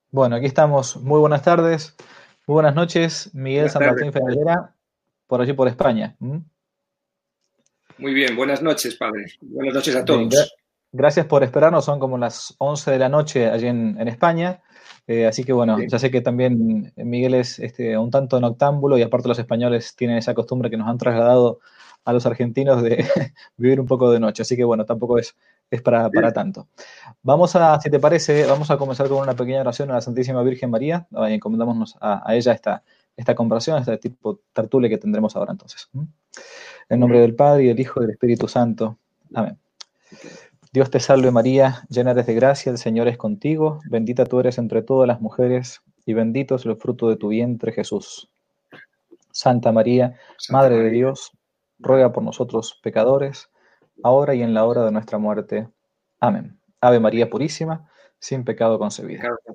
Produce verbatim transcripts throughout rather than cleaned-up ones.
Bueno, aquí estamos. Muy buenas tardes, muy buenas noches. Miguel Buenas San tardes, Martín padre. Fenellera, por allí por España. ¿Mm? Muy bien, buenas noches, padre. Buenas noches a Bien, gra- todos. gracias por esperarnos. Son como las once de la noche allí en, en España. Eh, así que bueno, Sí, ya sé que también Miguel es este, un tanto noctámbulo y aparte los españoles tienen esa costumbre que nos han trasladado a los argentinos de vivir un poco de noche. Así que bueno, tampoco es, es para, sí. para tanto. Vamos a, si te parece, vamos a comenzar con una pequeña oración a la Santísima Virgen María. Y encomendamos a, a ella esta, esta conversación, este tipo tertulia que tendremos ahora entonces. ¿Mm? En nombre Ujú. del Padre, y del Hijo, y del Espíritu Santo. Amén. Ok. Dios te salve María, llena eres de gracia, el Señor es contigo, bendita tú eres entre todas las mujeres, y bendito es el fruto de tu vientre, Jesús. Santa María, Santa Madre de María, Dios, ruega por nosotros pecadores, ahora y en la hora de nuestra muerte. Amén. Ave María Purísima, sin pecado concebida. pecado.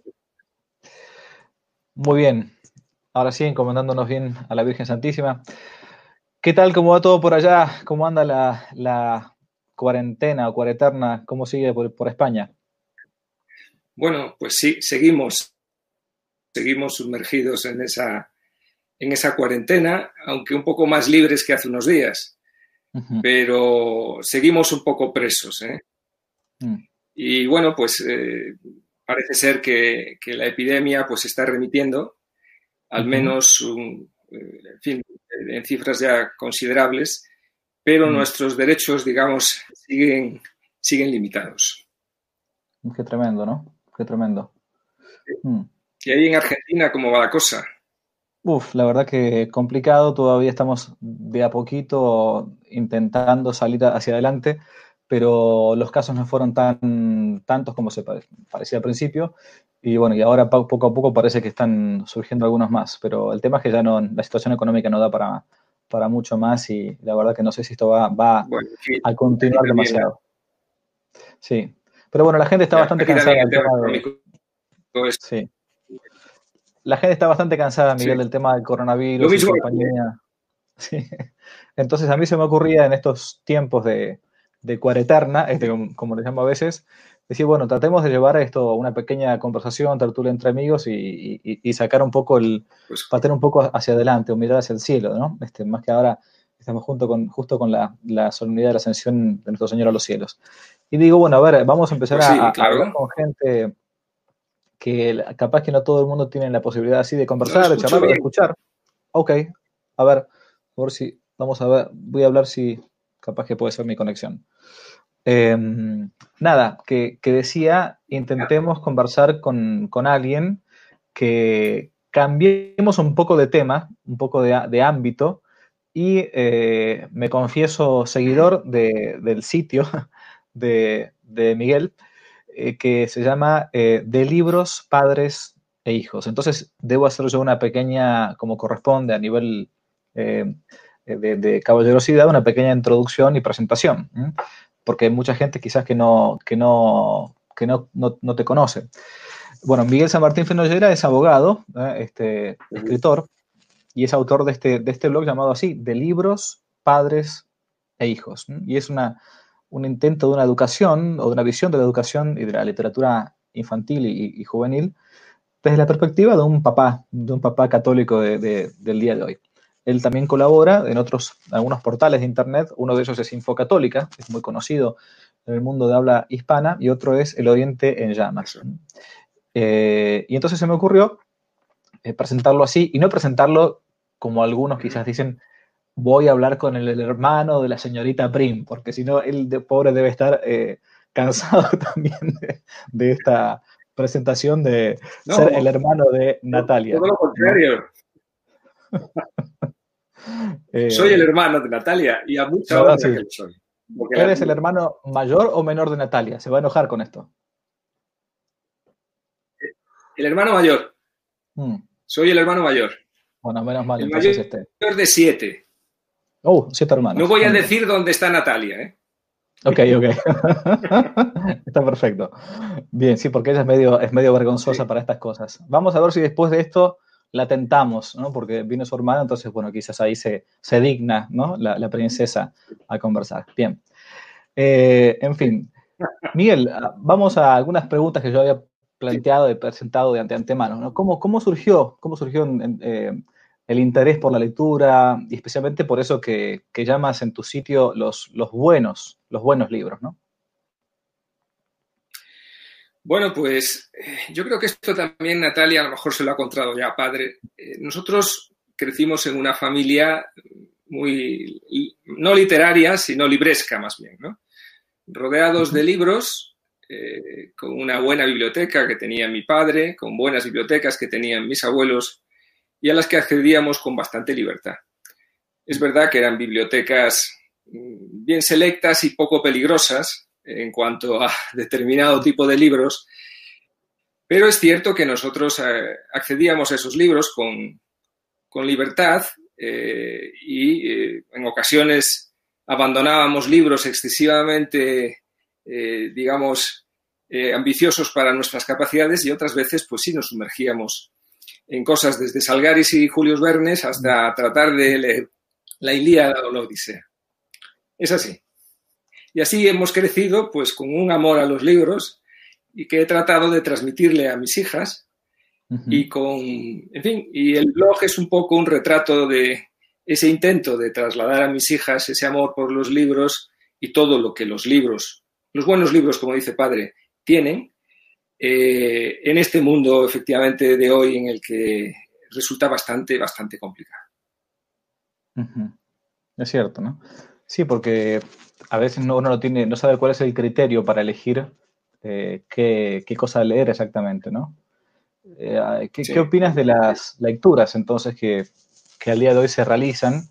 Muy bien, ahora sí, encomendándonos bien a la Virgen Santísima. ¿Qué tal? ¿Cómo va todo por allá? ¿Cómo anda la, la cuarentena o cuareterna? ¿Cómo sigue por, por España? Bueno, pues sí, seguimos, seguimos sumergidos en esa, en esa cuarentena, aunque un poco más libres que hace unos días, Ujú. pero seguimos un poco presos, ¿eh? Mm. Y bueno, pues eh, parece ser que, que la epidemia pues está remitiendo, al Ujú. menos, un, eh, en fin, en cifras ya considerables, pero Mm. nuestros derechos, digamos, siguen, siguen limitados. Qué tremendo, ¿no? Qué tremendo. Mm. Y ahí en Argentina, ¿cómo va la cosa? Uf, la verdad que complicado, todavía estamos de a poquito intentando salir hacia adelante, pero los casos no fueron tan tantos como se pare- parecía al principio, y bueno, y ahora pa- poco a poco parece que están surgiendo algunos más, pero el tema es que ya no, la situación económica no da para, para mucho más y la verdad que no sé si esto va, va Bueno, aquí, a aquí continuar también, demasiado. Sí, pero bueno, la gente está ya, bastante aquí cansada también el del tema tema de... económico es Sí, la gente está bastante cansada, sí. Miguel, del tema del Lo coronavirus y mismo aquí, ¿eh? compañía. Sí. Entonces a mí se me ocurría en estos tiempos de, de cuareterna, este, Sí, como, como le llamo a veces, decir, bueno, tratemos de llevar esto una pequeña conversación, tertulia entre amigos y, y- y sacar un poco el, pues patear un poco hacia adelante, o mirar hacia el cielo, ¿no? Este, más que ahora estamos junto con, justo con la, la solemnidad de la ascensión de nuestro Señor a los cielos. Y digo, bueno, a ver, vamos a empezar pues a, a- sí, a hablar claro. con gente que la- capaz que no todo el mundo tiene la posibilidad así de No le conversar, de escucho charlar o de bien. escuchar. Ok, a ver, por si, vamos a ver, voy a hablar si capaz que puede ser mi conexión. Eh, nada, que, que decía, intentemos conversar con, con alguien que cambiemos un poco de tema, un poco de, de ámbito, y eh, me confieso seguidor de, del sitio de, de Miguel, eh, que se llama eh, De libros, padres e hijos. Entonces, debo hacer yo una pequeña, como corresponde a nivel eh, de, de, caballerosidad, una pequeña introducción y presentación, ¿eh? Porque hay mucha gente quizás que no, que no, que no, no, no te conoce. Bueno, Miguel San Martín Fenollera es abogado, ¿eh? Este, escritor, y es autor de este, de este blog llamado así, De libros, padres e hijos. ¿eh? Y es una, un intento de una educación o de una visión de la educación y de la literatura infantil y, y juvenil desde la perspectiva de un papá, de un papá católico de, de, del día de hoy. Él también colabora en otros, algunos portales de internet, uno de ellos es Infocatólica, es muy conocido en el mundo de habla hispana, y otro es El Oriente en Llamas. Eso. Eh, y entonces se me ocurrió eh, presentarlo así, y no presentarlo como algunos Ujú. quizás dicen, voy a hablar con el, el hermano de la señorita Prim, porque si no, él de, pobre debe estar eh, cansado también de, de, esta presentación de ser el No, hermano de todo, Natalia, todo lo ¿no? contrario. Soy el Eh, hermano de Natalia y a mucha ¿Verdad? honra Sí. que lo soy, porque la ¿Eres el admiro. hermano mayor o menor de Natalia? Se va a enojar con esto. El hermano mayor. Mm. Soy el hermano mayor. Bueno, menos mal, El entonces mayor este. de siete. Oh, siete No hermanos. voy Ah, a mira. decir dónde está Natalia, ¿eh? Ok, ok. Está perfecto. Bien, sí, porque ella es medio, es medio vergonzosa Sí. para estas cosas. Vamos a ver si después de esto la tentamos, ¿no? Porque vino su hermana, entonces, bueno, quizás ahí se, se digna, ¿no? La, la princesa a conversar. Bien. Eh, en Sí. fin, Miguel, vamos a algunas preguntas que yo había planteado y presentado de ante antemano, ¿no? ¿Cómo, cómo surgió, cómo surgió en, eh, el interés por la lectura y especialmente por eso que, que llamas en tu sitio los, los buenos, los buenos libros, ¿no? Bueno, pues yo creo que esto también Natalia a lo mejor se lo ha contado ya, padre. Eh, nosotros crecimos en una familia muy, no literaria, sino libresca más bien, ¿no? Rodeados uh-huh. de libros, eh, con una buena biblioteca que tenía mi padre, con buenas bibliotecas que tenían mis abuelos y a las que accedíamos con bastante libertad. Es verdad que eran bibliotecas bien selectas y poco peligrosas en cuanto a determinado tipo de libros, pero es cierto que nosotros eh, accedíamos a esos libros con, con libertad eh, y eh, en ocasiones abandonábamos libros excesivamente, eh, digamos, eh, ambiciosos para nuestras capacidades y otras veces pues sí nos sumergíamos en cosas desde Salgaris y Julius Vernes hasta tratar de leer la Ilíada o la Odisea. Es así. Y así hemos crecido pues con un amor a los libros y que he tratado de transmitirle a mis hijas uh-huh. y con, en fin, y el blog es un poco un retrato de ese intento de trasladar a mis hijas ese amor por los libros y todo lo que los libros, los buenos libros, como dice padre, tienen eh, en este mundo efectivamente de hoy en el que resulta bastante, bastante complicado. Uh-huh. Es cierto, ¿no? Sí, porque a veces no, uno no tiene, no sabe cuál es el criterio para elegir eh, qué, qué cosa leer exactamente, ¿no? Eh, ¿qué, sí. ¿Qué opinas de las lecturas entonces que, que al día de hoy se realizan?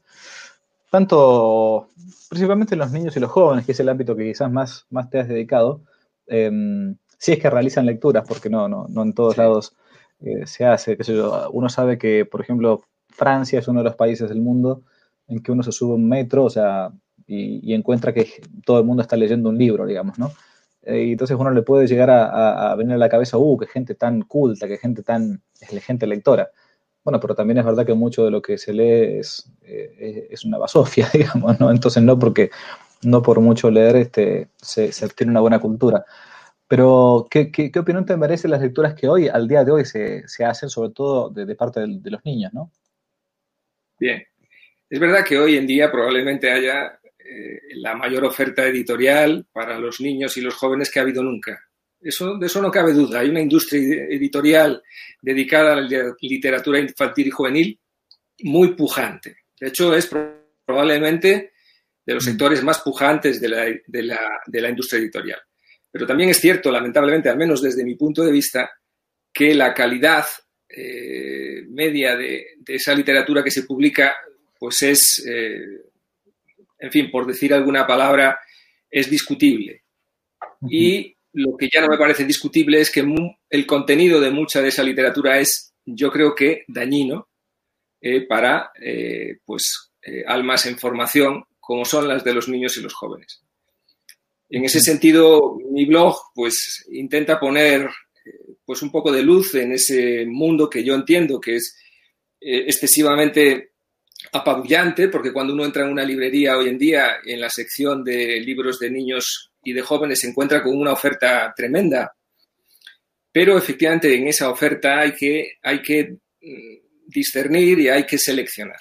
Tanto, principalmente los niños y los jóvenes, que es el ámbito que quizás más, más te has dedicado, eh, si es que realizan lecturas, porque no, no, no en todos sí. lados eh, se hace, qué sé yo, uno sabe que, por ejemplo, Francia es uno de los países del mundo en que uno se sube a un metro, o sea, y, y encuentra que todo el mundo está leyendo un libro, digamos, ¿no? Eh, y entonces uno le puede llegar a, a, a venir a la cabeza, uh, qué gente tan culta, qué gente tan, es gente lectora. Bueno, pero también es verdad que mucho de lo que se lee es, eh, es una basofia, digamos, ¿no? Entonces no porque, no por mucho leer este, se, se adquiere una buena cultura. Pero, ¿qué, qué, qué opinión te merecen las lecturas que hoy, al día de hoy, se, se hacen, sobre todo de, de parte de, de los niños, ¿no? Bien. Es verdad que hoy en día probablemente haya eh, la mayor oferta editorial para los niños y los jóvenes que ha habido nunca. Eso, de eso no cabe duda. Hay una industria editorial dedicada a la literatura infantil y juvenil muy pujante. De hecho, es probablemente de los sectores más pujantes de la, de la, de la industria editorial. Pero también es cierto, lamentablemente, al menos desde mi punto de vista, que la calidad eh, media de, de esa literatura que se publica pues es, eh, en fin, por decir alguna palabra, es discutible. Uh-huh. Y lo que ya no me parece discutible es que mu- el contenido de mucha de esa literatura es, yo creo que, dañino eh, para eh, pues, eh, almas en formación como son las de los niños y los jóvenes. En ese sentido, mi blog pues, intenta poner eh, pues, un poco de luz en ese mundo que yo entiendo que es eh, excesivamente apabullante, porque cuando uno entra en una librería hoy en día, en la sección de libros de niños y de jóvenes, se encuentra con una oferta tremenda. Pero efectivamente en esa oferta hay que, hay que discernir y hay que seleccionar.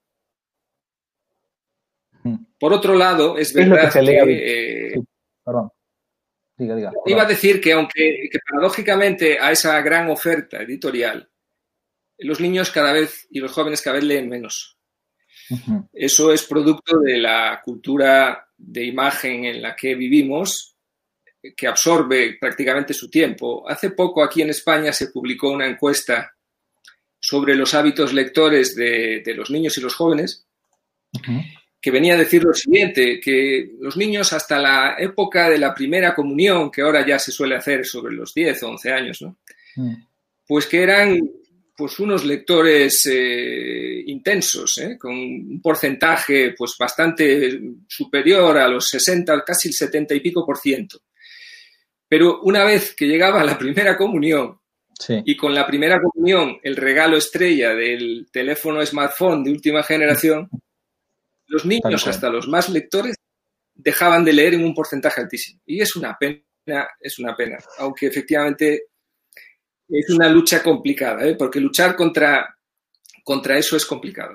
Por otro lado, es verdad es que... que eh, sí. Perdón. Diga, diga, perdón. Iba a decir que aunque que paradójicamente a esa gran oferta editorial, los niños cada vez y los jóvenes cada vez leen menos. Uh-huh. Eso es producto de la cultura de imagen en la que vivimos, que absorbe prácticamente su tiempo. Hace poco aquí en España se publicó una encuesta sobre los hábitos lectores de, de los niños y los jóvenes, uh-huh. que venía a decir lo siguiente, que los niños hasta la época de la primera comunión, que ahora ya se suele hacer sobre los diez o once años, ¿no? Uh-huh. Pues que eran pues unos lectores eh, intensos, ¿eh? Con un porcentaje pues bastante superior a los sesenta, casi el setenta y pico por ciento. Pero una vez que llegaba la primera comunión, sí. y con la primera comunión el regalo estrella del teléfono smartphone de última generación, los niños, hasta los más lectores, dejaban de leer en un porcentaje altísimo. Y es una pena, es una pena, aunque efectivamente es una lucha complicada, ¿eh? Porque luchar contra, contra eso es complicado.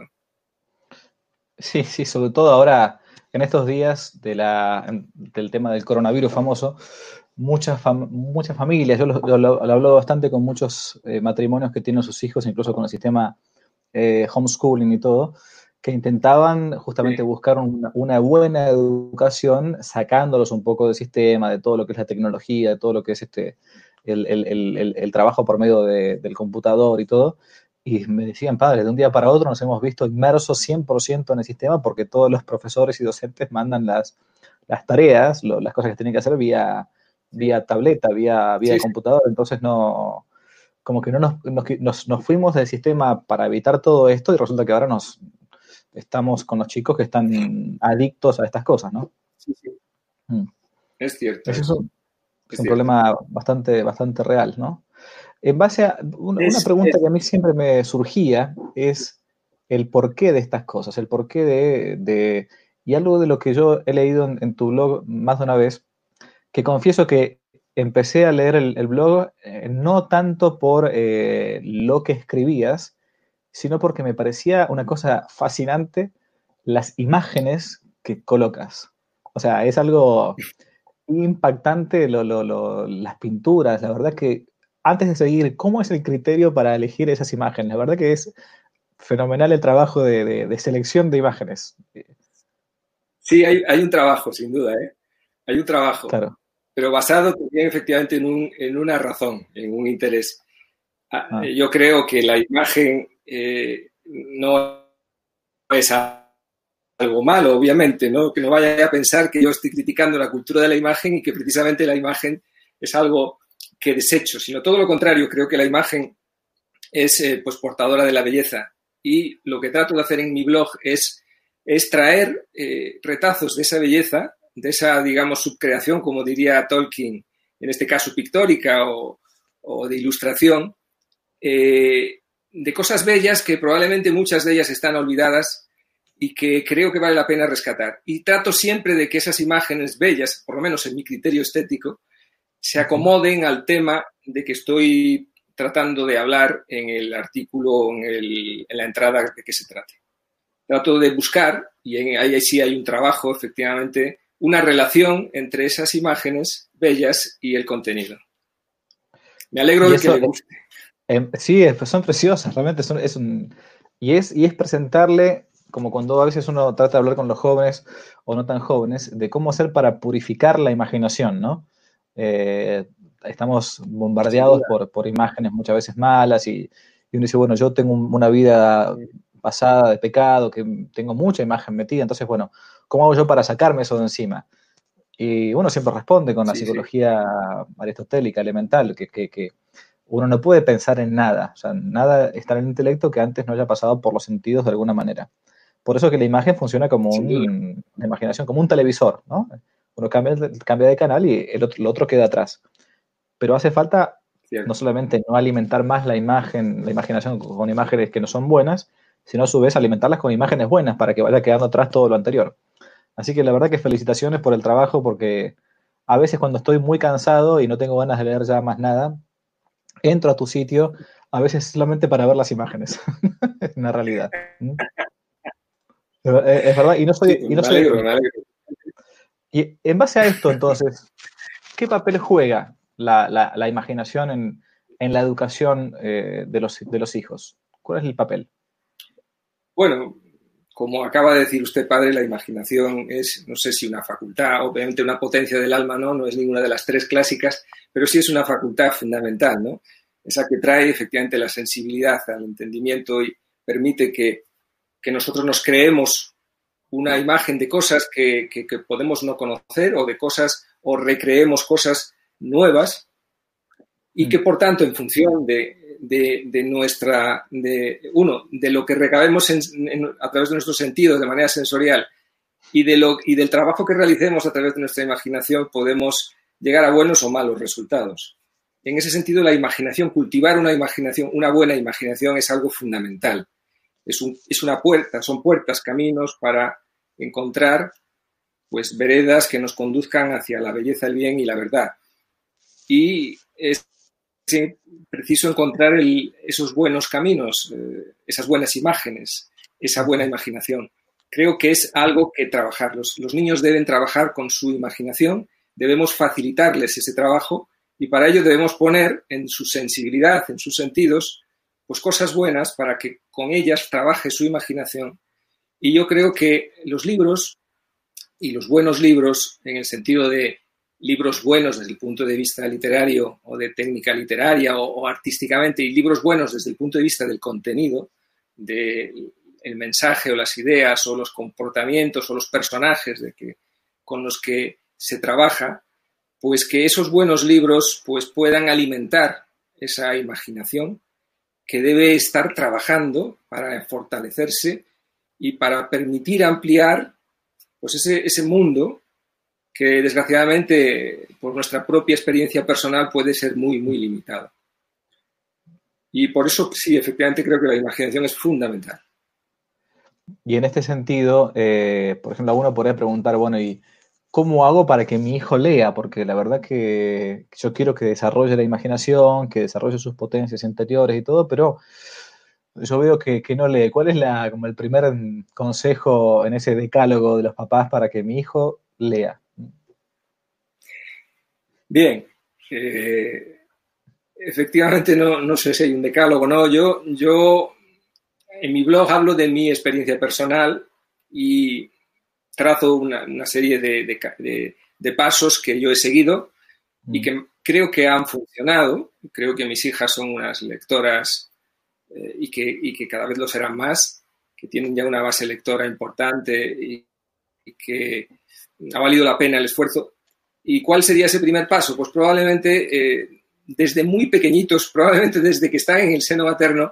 Sí, sí, sobre todo ahora, en estos días de la, del tema del coronavirus famoso, muchas, fam muchas familias, yo lo, lo, lo hablo bastante con muchos eh, matrimonios que tienen sus hijos, incluso con el sistema eh, homeschooling y todo, que intentaban justamente Sí. buscar una, una buena educación, sacándolos un poco del sistema, de todo lo que es la tecnología, de todo lo que es este el, el, el, el trabajo por medio de, del computador y todo. Y me decían, padre, de un día para otro nos hemos visto inmersos cien por ciento en el sistema porque todos los profesores y docentes mandan las, las tareas, lo, las cosas que tienen que hacer vía, vía tableta, vía, vía Sí, sí. computador. Entonces no, como que no nos, nos, nos fuimos del sistema para evitar todo esto y resulta que ahora nos estamos con los chicos que están adictos a estas cosas, ¿no? Sí, sí. Mm. Es cierto. Ese es Es, un, es es un cierto. problema bastante, bastante real, ¿no? En base a una, una Es, pregunta es, que a mí siempre me surgía es el porqué de estas cosas, el porqué de, de y algo de lo que yo he leído en, en tu blog más de una vez, que confieso que empecé a leer el, el blog eh, no tanto por eh, lo que escribías, sino porque me parecía una cosa fascinante las imágenes que colocas. O sea, es algo impactante lo, lo, lo, las pinturas. La verdad que antes de seguir, ¿cómo es el criterio para elegir esas imágenes? La verdad que es fenomenal el trabajo de, de, de selección de imágenes. sí, hay, hay un trabajo, sin duda, ¿eh? Hay un trabajo, Claro. pero basado también efectivamente en, un, en una razón, en un interés. Ah, Yo creo que la imagen eh, no es algo malo, obviamente, ¿no? Que no vaya a pensar que yo estoy criticando la cultura de la imagen y que precisamente la imagen es algo que desecho, sino todo lo contrario. Creo que la imagen es eh, pues portadora de la belleza y lo que trato de hacer en mi blog es, es traer eh, retazos de esa belleza, de esa, digamos, subcreación, como diría Tolkien, en este caso pictórica o, o de ilustración, eh, de cosas bellas que probablemente muchas de ellas están olvidadas y que creo que vale la pena rescatar. Y trato siempre de que esas imágenes bellas, por lo menos en mi criterio estético, se acomoden al tema de que estoy tratando de hablar en el artículo, en, el, en la entrada de que se trate. Trato de buscar, y en, ahí sí hay un trabajo, efectivamente, una relación entre esas imágenes bellas y el contenido. Me alegro y de que eso, le guste. eh, sí, son preciosas, realmente son, es un... Y es, y es presentarle, como cuando a veces uno trata de hablar con los jóvenes o no tan jóvenes, de cómo hacer para purificar la imaginación, ¿no? Eh, estamos Sin bombardeados duda. por, por imágenes muchas veces malas y, y uno dice, bueno, yo tengo un- una vida pasada de pecado, que tengo mucha imagen metida, entonces, bueno, ¿cómo hago yo para sacarme eso de encima? Y uno siempre responde con la Sí, sí. psicología aristotélica, elemental, que, que, que uno no puede pensar en nada, o sea, nada está en el intelecto que antes no haya pasado por los sentidos de alguna manera. Por eso que la imagen funciona como Sin duda. un, la imaginación, como un televisor, ¿no? Uno cambia, cambia de canal y el otro, el otro queda atrás. Pero hace falta no Cierto. solamente no alimentar más la imagen, la imaginación con imágenes que no son buenas, sino a su vez alimentarlas con imágenes buenas para que vaya quedando atrás todo lo anterior. Así que la verdad que felicitaciones por el trabajo porque a veces cuando estoy muy cansado y no tengo ganas de leer ya más nada, entro a tu sitio, a veces solamente para ver las imágenes. Es una realidad. ¿Mm? Pero, eh, es verdad, y no Sí, soy, pues y no me soy, alegro, me alegro. y en base a esto, entonces, ¿qué papel juega la, la, la imaginación en, en, la educación eh, de, los, de los hijos? ¿Cuál es el papel? Bueno, como acaba de decir usted, padre, la imaginación es, no sé si una facultad, obviamente una potencia del alma, no, no es ninguna de las tres clásicas, pero sí es una facultad fundamental, ¿no? Esa que trae efectivamente la sensibilidad al entendimiento y permite que, que nosotros nos creemos una imagen de cosas que, que, que podemos no conocer o de cosas, o recreemos cosas nuevas y que por tanto en función de, de, de nuestra, de, uno, de lo que recabemos en, en, a través de nuestros sentidos de manera sensorial y, de lo, y del trabajo que realicemos a través de nuestra imaginación podemos llegar a buenos o malos resultados. En ese sentido, la imaginación, cultivar una imaginación, una buena imaginación es algo fundamental. Es, un, es una puerta, son puertas, caminos para encontrar pues veredas que nos conduzcan hacia la belleza, el bien y la verdad. Y es preciso encontrar el, esos buenos caminos, eh, esas buenas imágenes, esa buena imaginación. Creo que es algo que trabajar. Los, los niños deben trabajar con su imaginación, debemos facilitarles ese trabajo y para ello debemos poner en su sensibilidad, en sus sentidos, pues cosas buenas para que con ellas trabaje su imaginación. Y yo creo que los libros, y los buenos libros, en el sentido de libros buenos desde el punto de vista literario o de técnica literaria o, o artísticamente, y libros buenos desde el punto de vista del contenido, del mensaje o las ideas o los comportamientos o los personajes de que, con los que se trabaja, pues que esos buenos libros pues puedan alimentar esa imaginación que debe estar trabajando para fortalecerse y para permitir ampliar pues ese, ese mundo que desgraciadamente por nuestra propia experiencia personal puede ser muy, muy limitado. Y por eso sí, efectivamente creo que la imaginación es fundamental. Y en este sentido, eh, por ejemplo, uno podría preguntar, bueno, ¿y cómo hago para que mi hijo lea? Porque la verdad que yo quiero que desarrolle la imaginación, que desarrolle sus potencias interiores y todo, pero yo veo que, que no lee. ¿Cuál es la, como el primer consejo en ese decálogo de los papás para que mi hijo lea? Bien, eh, efectivamente no, no sé si hay un decálogo, ¿no? Yo, yo en mi blog hablo de mi experiencia personal y trazo una, una serie de, de, de, de pasos que yo he seguido y que creo que han funcionado. Creo que mis hijas son unas lectoras eh, y, que, y que cada vez lo serán más, que tienen ya una base lectora importante y, y que ha valido la pena el esfuerzo. ¿Y cuál sería ese primer paso? Pues probablemente eh, desde muy pequeñitos, probablemente desde que están en el seno materno,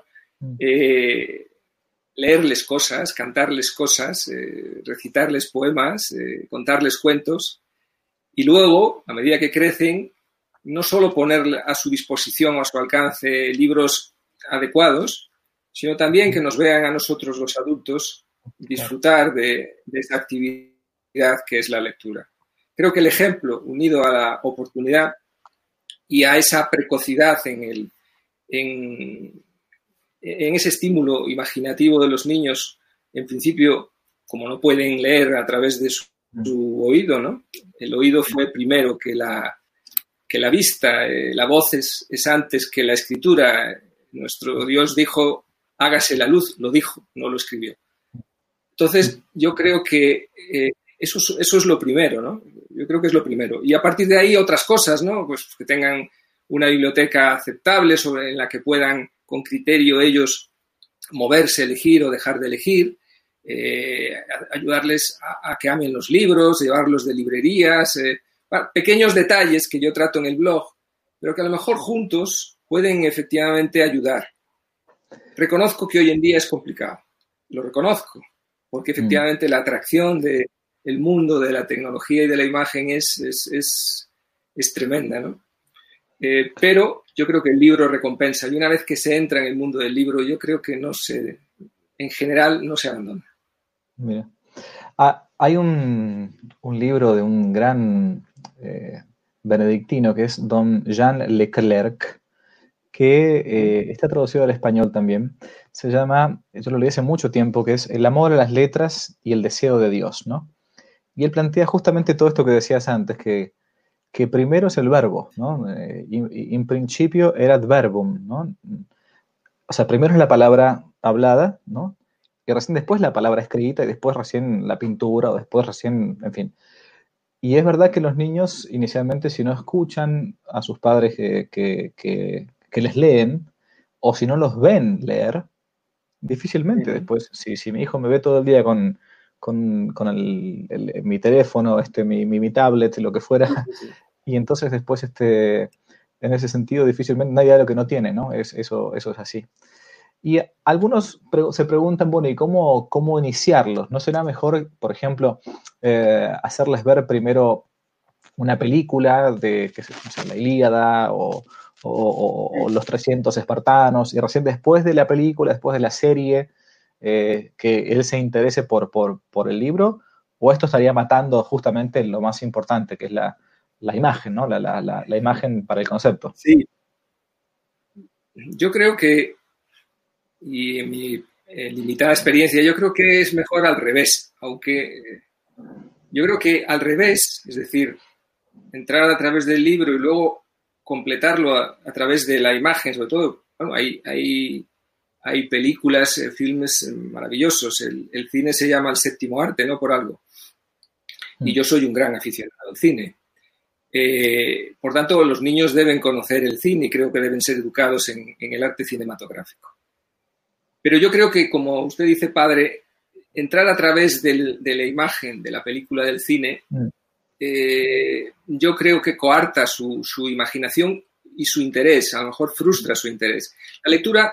eh, leerles cosas, cantarles cosas, eh, recitarles poemas, eh, contarles cuentos y luego, a medida que crecen, no solo poner a su disposición o a su alcance libros adecuados, sino también que nos vean a nosotros los adultos disfrutar de, de esa actividad que es la lectura. Creo que el ejemplo, unido a la oportunidad y a esa precocidad en, el, en, en ese estímulo imaginativo de los niños, en principio, como no pueden leer a través de su, su oído, ¿no? El oído fue primero que la, que la vista, eh, la voz es, es antes que la escritura. Nuestro Dios dijo, hágase la luz, lo dijo, no lo escribió. Entonces, yo creo que eh, eso, eso es lo primero, ¿no? Yo creo que es lo primero. Y a partir de ahí otras cosas, ¿no? Pues que tengan una biblioteca aceptable sobre en la que puedan con criterio ellos moverse, elegir o dejar de elegir, eh, ayudarles a, a que amen los libros, llevarlos de librerías, eh, pequeños detalles que yo trato en el blog, pero que a lo mejor juntos pueden efectivamente ayudar. Reconozco que hoy en día es complicado, lo reconozco, porque efectivamente mm. la atracción de el mundo de la tecnología y de la imagen es, es, es, es tremenda, ¿no? Eh, pero yo creo que el libro recompensa y una vez que se entra en el mundo del libro yo creo que no se, en general no se abandona. Mira. Ah, hay un, un libro de un gran eh, benedictino que es Don Jean Leclerc, que eh, está traducido al español también. Se llama, yo lo leí hace mucho tiempo, que es El amor a las letras y el deseo de Dios, ¿no? Y él plantea justamente todo esto que decías antes, que, que primero es el verbo, ¿no? Eh, in, in principio erat verbum, ¿no? O sea, primero es la palabra hablada, ¿no? Y recién después la palabra escrita y después recién la pintura o después recién, en fin. Y es verdad que los niños inicialmente si no escuchan a sus padres que, que, que, que les leen o si no los ven leer, difícilmente uh-huh. después, si, si mi hijo me ve todo el día con... con, con el, el, mi teléfono, este, mi, mi, mi tablet, lo que fuera, sí, sí. Y entonces después, este, en ese sentido, difícilmente nadie da lo que no tiene, ¿no? Es, eso, eso es así. Y algunos pre se preguntan, bueno, ¿y cómo, cómo iniciarlos? ¿No será mejor, por ejemplo, eh, hacerles ver primero una película de, qué sé, no sé, la Ilíada o, o, o, o los trescientos espartanos, y recién después de la película, después de la serie, Eh, que él se interese por, por, por el libro, o esto estaría matando justamente lo más importante, que es la, la imagen, ¿no? La, la, la, la imagen para el concepto? Sí, yo creo que, y en mi eh, limitada experiencia, yo creo que es mejor al revés, aunque eh, yo creo que al revés, es decir, entrar a través del libro y luego completarlo a, a través de la imagen, sobre todo, bueno, hay, hay, hay películas, eh, filmes maravillosos, el, el cine se llama el séptimo arte, ¿no? Por algo. Y yo soy un gran aficionado al cine. Eh, por tanto, los niños deben conocer el cine y creo que deben ser educados en, en el arte cinematográfico. Pero yo creo que, como usted dice, padre, entrar a través del, de la imagen de la película del cine, eh, yo creo que coarta su, su imaginación y su interés, a lo mejor frustra su interés. La lectura,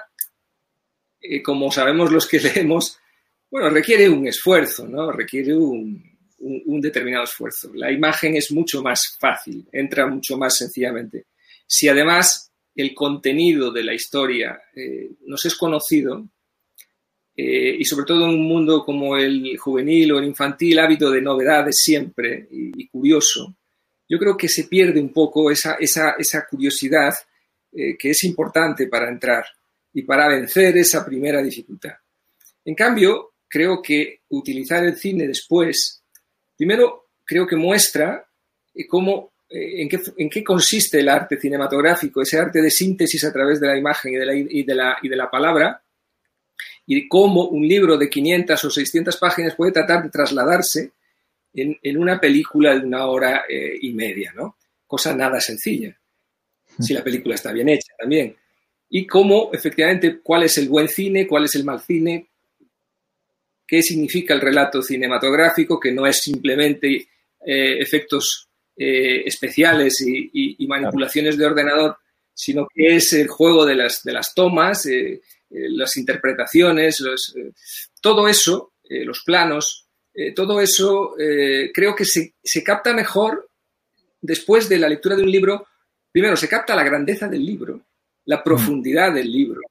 eh, como sabemos los que leemos, bueno, requiere un esfuerzo, ¿no? Requiere un... Un, un determinado esfuerzo. La imagen es mucho más fácil, entra mucho más sencillamente. Si además el contenido de la historia eh, nos es conocido, eh, y sobre todo en un mundo como el juvenil o el infantil, ávido de novedades siempre y, y curioso, yo creo que se pierde un poco esa, esa, esa curiosidad eh, que es importante para entrar y para vencer esa primera dificultad. En cambio, creo que utilizar el cine después, primero, creo que muestra cómo, en qué, en qué consiste el arte cinematográfico, ese arte de síntesis a través de la imagen y de la, y de la, y de la palabra, y cómo un libro de quinientas o seiscientas páginas puede tratar de trasladarse en, en una película de una hora eh, y media, ¿no? Cosa nada sencilla, si la película está bien hecha también. Y cómo, efectivamente, cuál es el buen cine, cuál es el mal cine, qué significa el relato cinematográfico, que no es simplemente eh, efectos eh, especiales y, y, y manipulaciones de ordenador, sino que es el juego de las, de las tomas, eh, eh, las interpretaciones, los, eh, todo eso, eh, los planos, eh, todo eso eh, creo que se, se capta mejor después de la lectura de un libro. Primero, se capta la grandeza del libro, la profundidad del libro,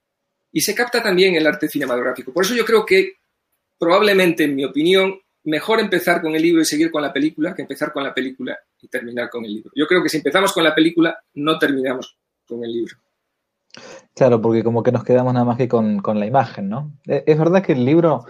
y se capta también el arte cinematográfico. Por eso yo creo que probablemente, en mi opinión, mejor empezar con el libro y seguir con la película que empezar con la película y terminar con el libro. Yo creo que si empezamos con la película, no terminamos con el libro. Claro, porque como que nos quedamos nada más que con, con la imagen, ¿no? Es verdad que el libro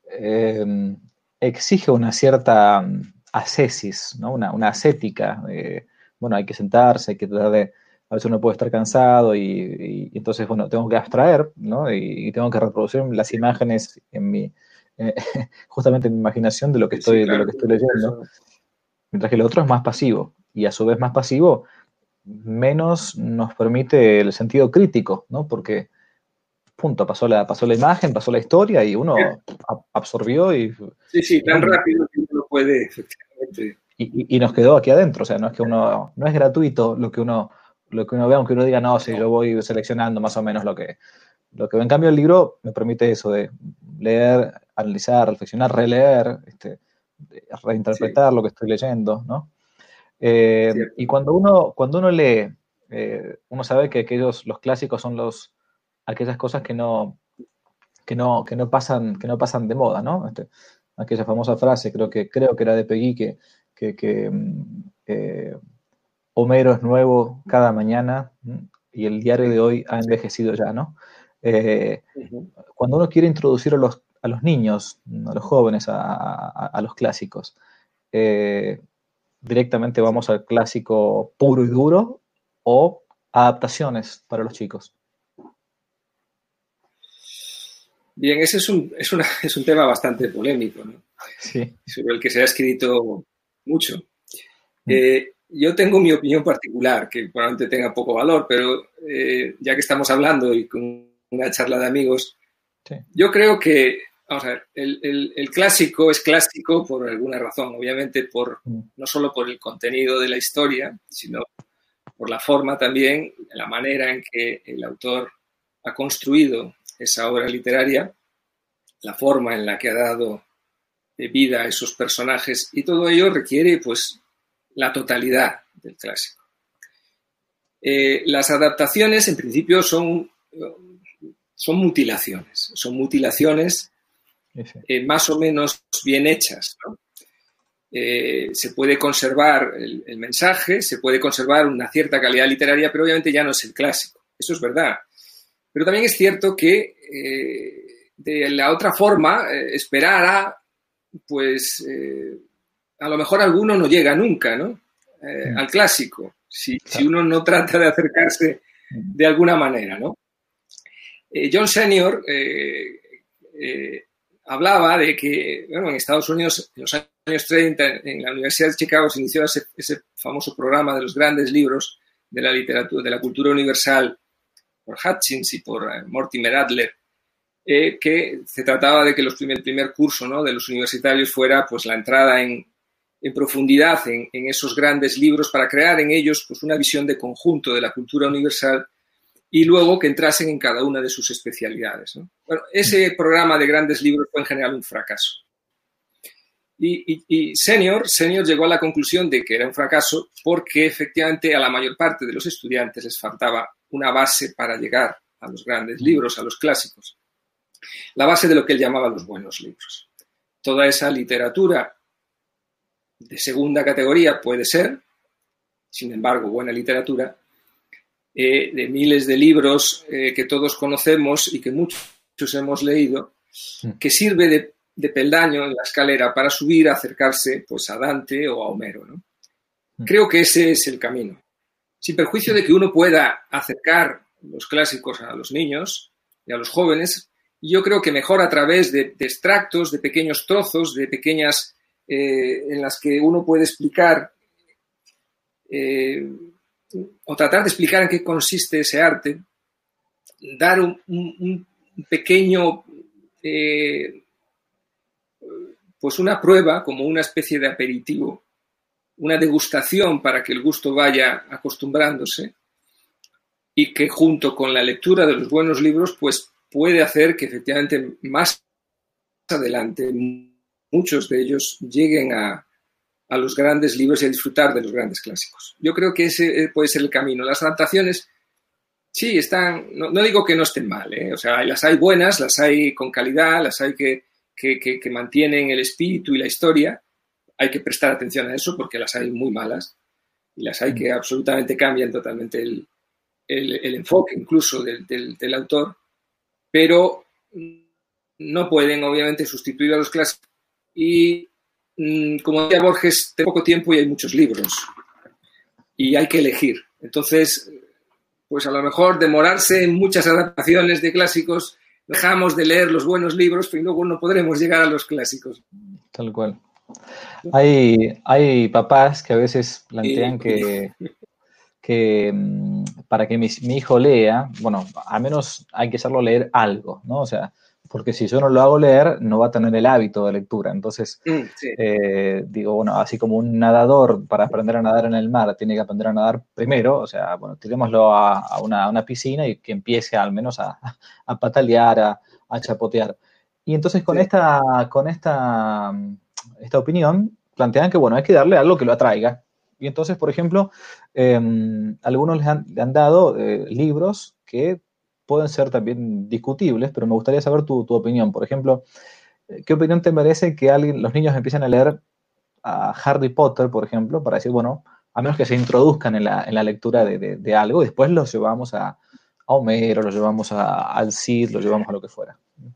eh, exige una cierta ascesis, ¿no? Una, una ascética. Eh, bueno, hay que sentarse, hay que tratar de... A veces uno puede estar cansado y, y, y entonces, bueno, tengo que abstraer, ¿no? Y, y tengo que reproducir las imágenes en mi... Eh, justamente en mi imaginación de lo que estoy, sí, claro, de lo que estoy leyendo, mientras que el otro es más pasivo, y a su vez más pasivo, menos nos permite el sentido crítico, ¿no? Porque, punto, pasó la, pasó la imagen, pasó la historia, y uno sí. absorbió y... Sí, sí, tan y, rápido que uno puede, efectivamente. Y, y, y nos quedó aquí adentro, o sea, no es que uno, no es gratuito lo que uno, lo que uno ve, aunque uno diga, no, si yo voy seleccionando más o menos lo que... Lo que en cambio el libro me permite eso de leer, analizar, reflexionar, releer, este, reinterpretar sí. lo que estoy leyendo, ¿no? Eh, y cuando uno, cuando uno lee, eh, uno sabe que aquellos, los clásicos son los, aquellas cosas que no, que no, que no pasan, que no pasan de moda, ¿no? Este, aquella famosa frase, creo que, creo que era de Peggy, que, que, que eh, Homero es nuevo cada mañana y el diario de hoy ha envejecido ya, ¿no? Eh, uh-huh. Cuando uno quiere introducir a los, a los niños, a los jóvenes, a, a, a los clásicos, eh, directamente vamos al clásico puro y duro o adaptaciones para los chicos. Bien, ese es un, es una, es un tema bastante polémico, ¿no? Sí. Sobre el que se ha escrito mucho. Mm. Eh, yo tengo mi opinión particular, que probablemente tenga poco valor, pero eh, ya que estamos hablando y con una charla de amigos, sí. Yo creo que, vamos a ver, el, el, el clásico es clásico por alguna razón, obviamente por no solo por el contenido de la historia, sino por la forma también, la manera en que el autor ha construido esa obra literaria, la forma en la que ha dado vida a esos personajes, y todo ello requiere, pues, la totalidad del clásico. Eh, las adaptaciones, en principio, son... Son mutilaciones, son mutilaciones eh, más o menos bien hechas, ¿no? Eh, se puede conservar el, el mensaje, se puede conservar una cierta calidad literaria, pero obviamente ya no es el clásico. Eso es verdad. Pero también es cierto que eh, de la otra forma, eh, esperar a, pues, eh, a lo mejor alguno no llega nunca, ¿no? Eh, al clásico, si, si uno no trata de acercarse de alguna manera, ¿no? Eh, John Senior eh, eh, hablaba de que, bueno, en Estados Unidos, en los años treinta, en la Universidad de Chicago se inició ese, ese famoso programa de los grandes libros de la literatura, de la cultura universal, por Hutchins y por eh, Mortimer Adler, eh, que se trataba de que los primer, el primer curso, ¿no?, de los universitarios fuera, pues, la entrada en en profundidad en, en esos grandes libros para crear en ellos, pues, una visión de conjunto de la cultura universal y luego que entrasen en cada una de sus especialidades, ¿no? Bueno, ese programa de grandes libros fue en general un fracaso. Y, y, y Senior, Senior llegó a la conclusión de que era un fracaso porque efectivamente a la mayor parte de los estudiantes les faltaba una base para llegar a los grandes libros, a los clásicos. La base de lo que él llamaba los buenos libros. Toda esa literatura de segunda categoría puede ser, sin embargo, buena literatura, eh, de miles de libros eh, que todos conocemos y que muchos hemos leído, que sirve de, de peldaño en la escalera para subir, acercarse, pues, a Dante o a Homero, ¿no? Creo que ese es el camino. Sin perjuicio de que uno pueda acercar los clásicos a los niños y a los jóvenes, yo creo que mejor a través de, de extractos, de pequeños trozos, de pequeñas Eh, en las que uno puede explicar eh, o tratar de explicar en qué consiste ese arte, dar un, un, un pequeño, eh, pues una prueba, como una especie de aperitivo, una degustación para que el gusto vaya acostumbrándose y que junto con la lectura de los buenos libros, pues puede hacer que efectivamente más adelante muchos de ellos lleguen a, a los grandes libros y a disfrutar de los grandes clásicos. Yo creo que ese puede ser el camino. Las adaptaciones, sí, están, no, no digo que no estén mal, ¿eh? O sea, las hay buenas, las hay con calidad, las hay que, que, que, que mantienen el espíritu y la historia. Hay que prestar atención a eso porque las hay muy malas y las hay que absolutamente cambian totalmente el, el, el enfoque incluso del, del, del autor, pero no pueden obviamente sustituir a los clásicos. Y, como decía Borges, tengo poco tiempo y hay muchos libros. Y hay que elegir. Entonces, pues a lo mejor demorarse en muchas adaptaciones de clásicos, dejamos de leer los buenos libros, pero luego no podremos llegar a los clásicos. Tal cual. Hay, hay papás que a veces plantean sí. que, que para que mi, mi hijo lea, bueno, al menos hay que hacerlo leer algo, ¿no? O sea, porque si yo no lo hago leer, no va a tener el hábito de lectura. Entonces, mm, sí. eh, digo, bueno, así como un nadador para aprender a nadar en el mar tiene que aprender a nadar primero, o sea, bueno, tirémoslo a, a, una, a una piscina y que empiece al menos a, a patalear, a, a chapotear. Y entonces con, sí. esta, con esta, esta opinión plantean que, bueno, hay que darle algo que lo atraiga. Y entonces, por ejemplo, eh, algunos les han, le han dado eh, libros que pueden ser también discutibles, pero me gustaría saber tu, tu opinión. Por ejemplo, ¿qué opinión te merece que alguien, los niños empiecen a leer a Harry Potter, por ejemplo, para decir, bueno, a menos que se introduzcan en la, en la lectura de, de, de algo, y después los llevamos a, a Homero, los llevamos a, al Cid, los llevamos a lo que fuera?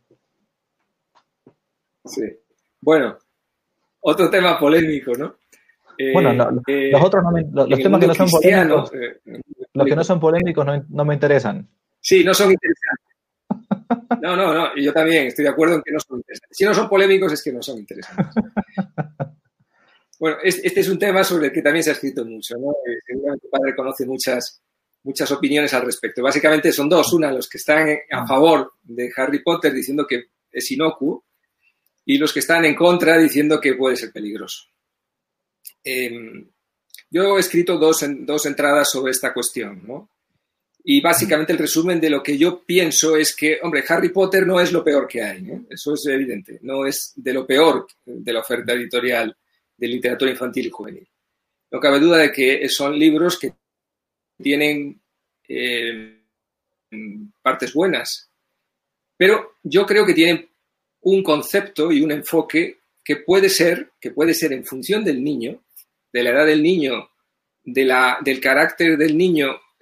Sí. Bueno, otro tema polémico, ¿no? Eh, bueno, no, eh, los otros no me, los, los temas que no son polémicos, eh, los que no son polémicos no, no me interesan. Sí, no son interesantes. No, no, no, yo también estoy de acuerdo en que no son interesantes. Si no son polémicos es que no son interesantes. Bueno, este es un tema sobre el que también se ha escrito mucho, ¿no? Seguramente tu padre conoce muchas, muchas opiniones al respecto. Básicamente son dos. Una, los que están a favor de Harry Potter diciendo que es inocuo y los que están en contra diciendo que puede ser peligroso. Eh, yo he escrito dos, dos entradas sobre esta cuestión, ¿no? Y básicamente el resumen de lo que yo pienso es que, hombre, Harry Potter no es lo peor que hay, ¿eh? Eso es evidente. No es de lo peor de la oferta editorial de literatura infantil y juvenil. No cabe duda de que son libros que tienen eh, partes buenas, pero yo creo que tienen un concepto y un enfoque que puede ser, que puede ser en función del niño, de la edad del niño, de la, del carácter del niño,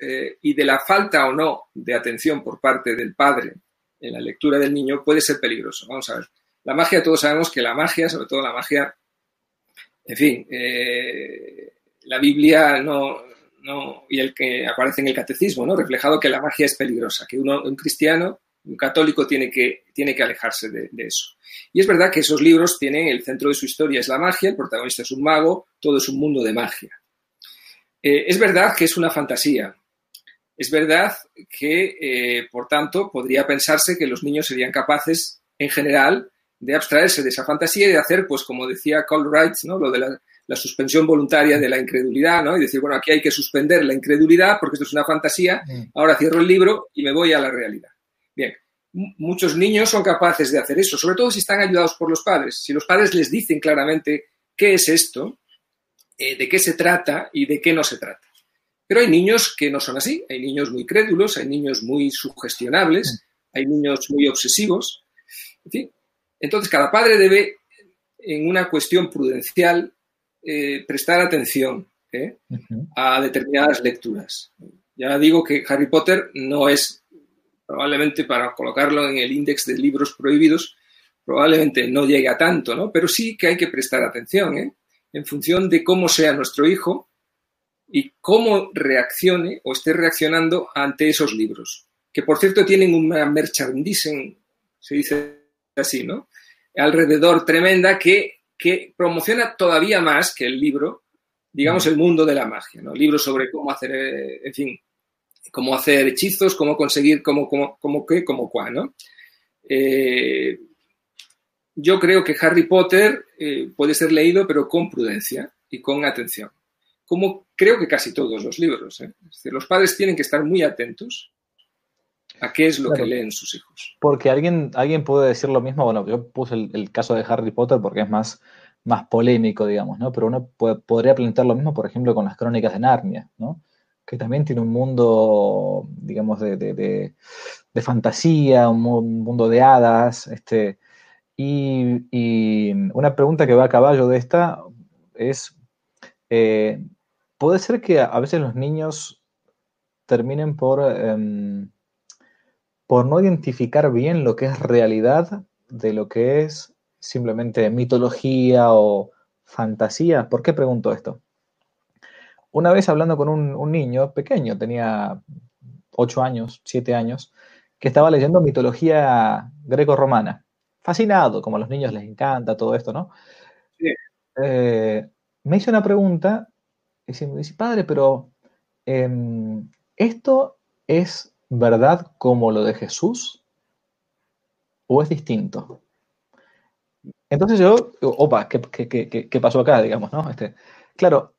eh, y de la falta o no de atención por parte del padre en la lectura del niño puede ser peligroso. Vamos a ver. La magia, todos sabemos que la magia, sobre todo la magia, en fin, eh, la Biblia no, no, y el que aparece en el catecismo, ¿no? Reflejado que la magia es peligrosa, que uno, un cristiano, un católico tiene que, tiene que alejarse de, de eso. Y es verdad que esos libros tienen, el centro de su historia es la magia, el protagonista es un mago, todo es un mundo de magia. Eh, es verdad que es una fantasía. Es verdad que, eh, por tanto, podría pensarse que los niños serían capaces, en general, de abstraerse de esa fantasía y de hacer, pues como decía Coleridge, ¿no? Lo de la, la suspensión voluntaria de la incredulidad, ¿no? Y decir, bueno, aquí hay que suspender la incredulidad porque esto es una fantasía, ahora cierro el libro y me voy a la realidad. Bien, m- muchos niños son capaces de hacer eso, sobre todo si están ayudados por los padres. Si los padres les dicen claramente qué es esto, eh, de qué se trata y de qué no se trata. Pero hay niños que no son así, hay niños muy crédulos, hay niños muy sugestionables, hay niños muy obsesivos, en fin. Entonces, cada padre debe, en una cuestión prudencial, eh, prestar atención ¿eh? Uh-huh. a determinadas lecturas. Ya digo que Harry Potter no es, probablemente para colocarlo en el índice de libros prohibidos, probablemente no llegue a tanto, ¿no? Pero sí que hay que prestar atención, ¿eh? En función de cómo sea nuestro hijo y cómo reaccione o esté reaccionando ante esos libros. Que, por cierto, tienen una merchandising, se dice así, ¿no? Alrededor tremenda que, que promociona todavía más que el libro, digamos, el mundo de la magia, ¿no? Libros sobre cómo hacer, eh, en fin, cómo hacer hechizos, cómo conseguir, cómo, cómo, cómo qué, cómo cuá, ¿no? Eh, yo creo que Harry Potter eh, puede ser leído, pero con prudencia y con atención. Como creo que casi todos los libros. ¿eh? Es decir, los padres tienen que estar muy atentos a qué es lo claro, que leen sus hijos. Porque alguien, alguien puede decir lo mismo, bueno, yo puse el, el caso de Harry Potter porque es más, más polémico, digamos, ¿no? Pero uno puede, podría plantear lo mismo, por ejemplo, con las Crónicas de Narnia, ¿no? Que también tiene un mundo, digamos, de, de, de, de fantasía, un mundo de hadas, este, y, y una pregunta que va a caballo de esta es, eh, ¿puede ser que a veces los niños terminen por, eh, por no identificar bien lo que es realidad de lo que es simplemente mitología o fantasía? ¿Por qué pregunto esto? Una vez hablando con un, un niño pequeño, tenía ocho años, siete años, que estaba leyendo mitología greco-romana. Fascinado, como a los niños les encanta todo esto, ¿no? Sí. Eh, me hizo una pregunta, y me dice, padre, pero eh, ¿esto es verdad como lo de Jesús o es distinto? Entonces yo, opa, ¿qué, qué, qué, qué pasó acá, digamos, ¿no? Este, claro,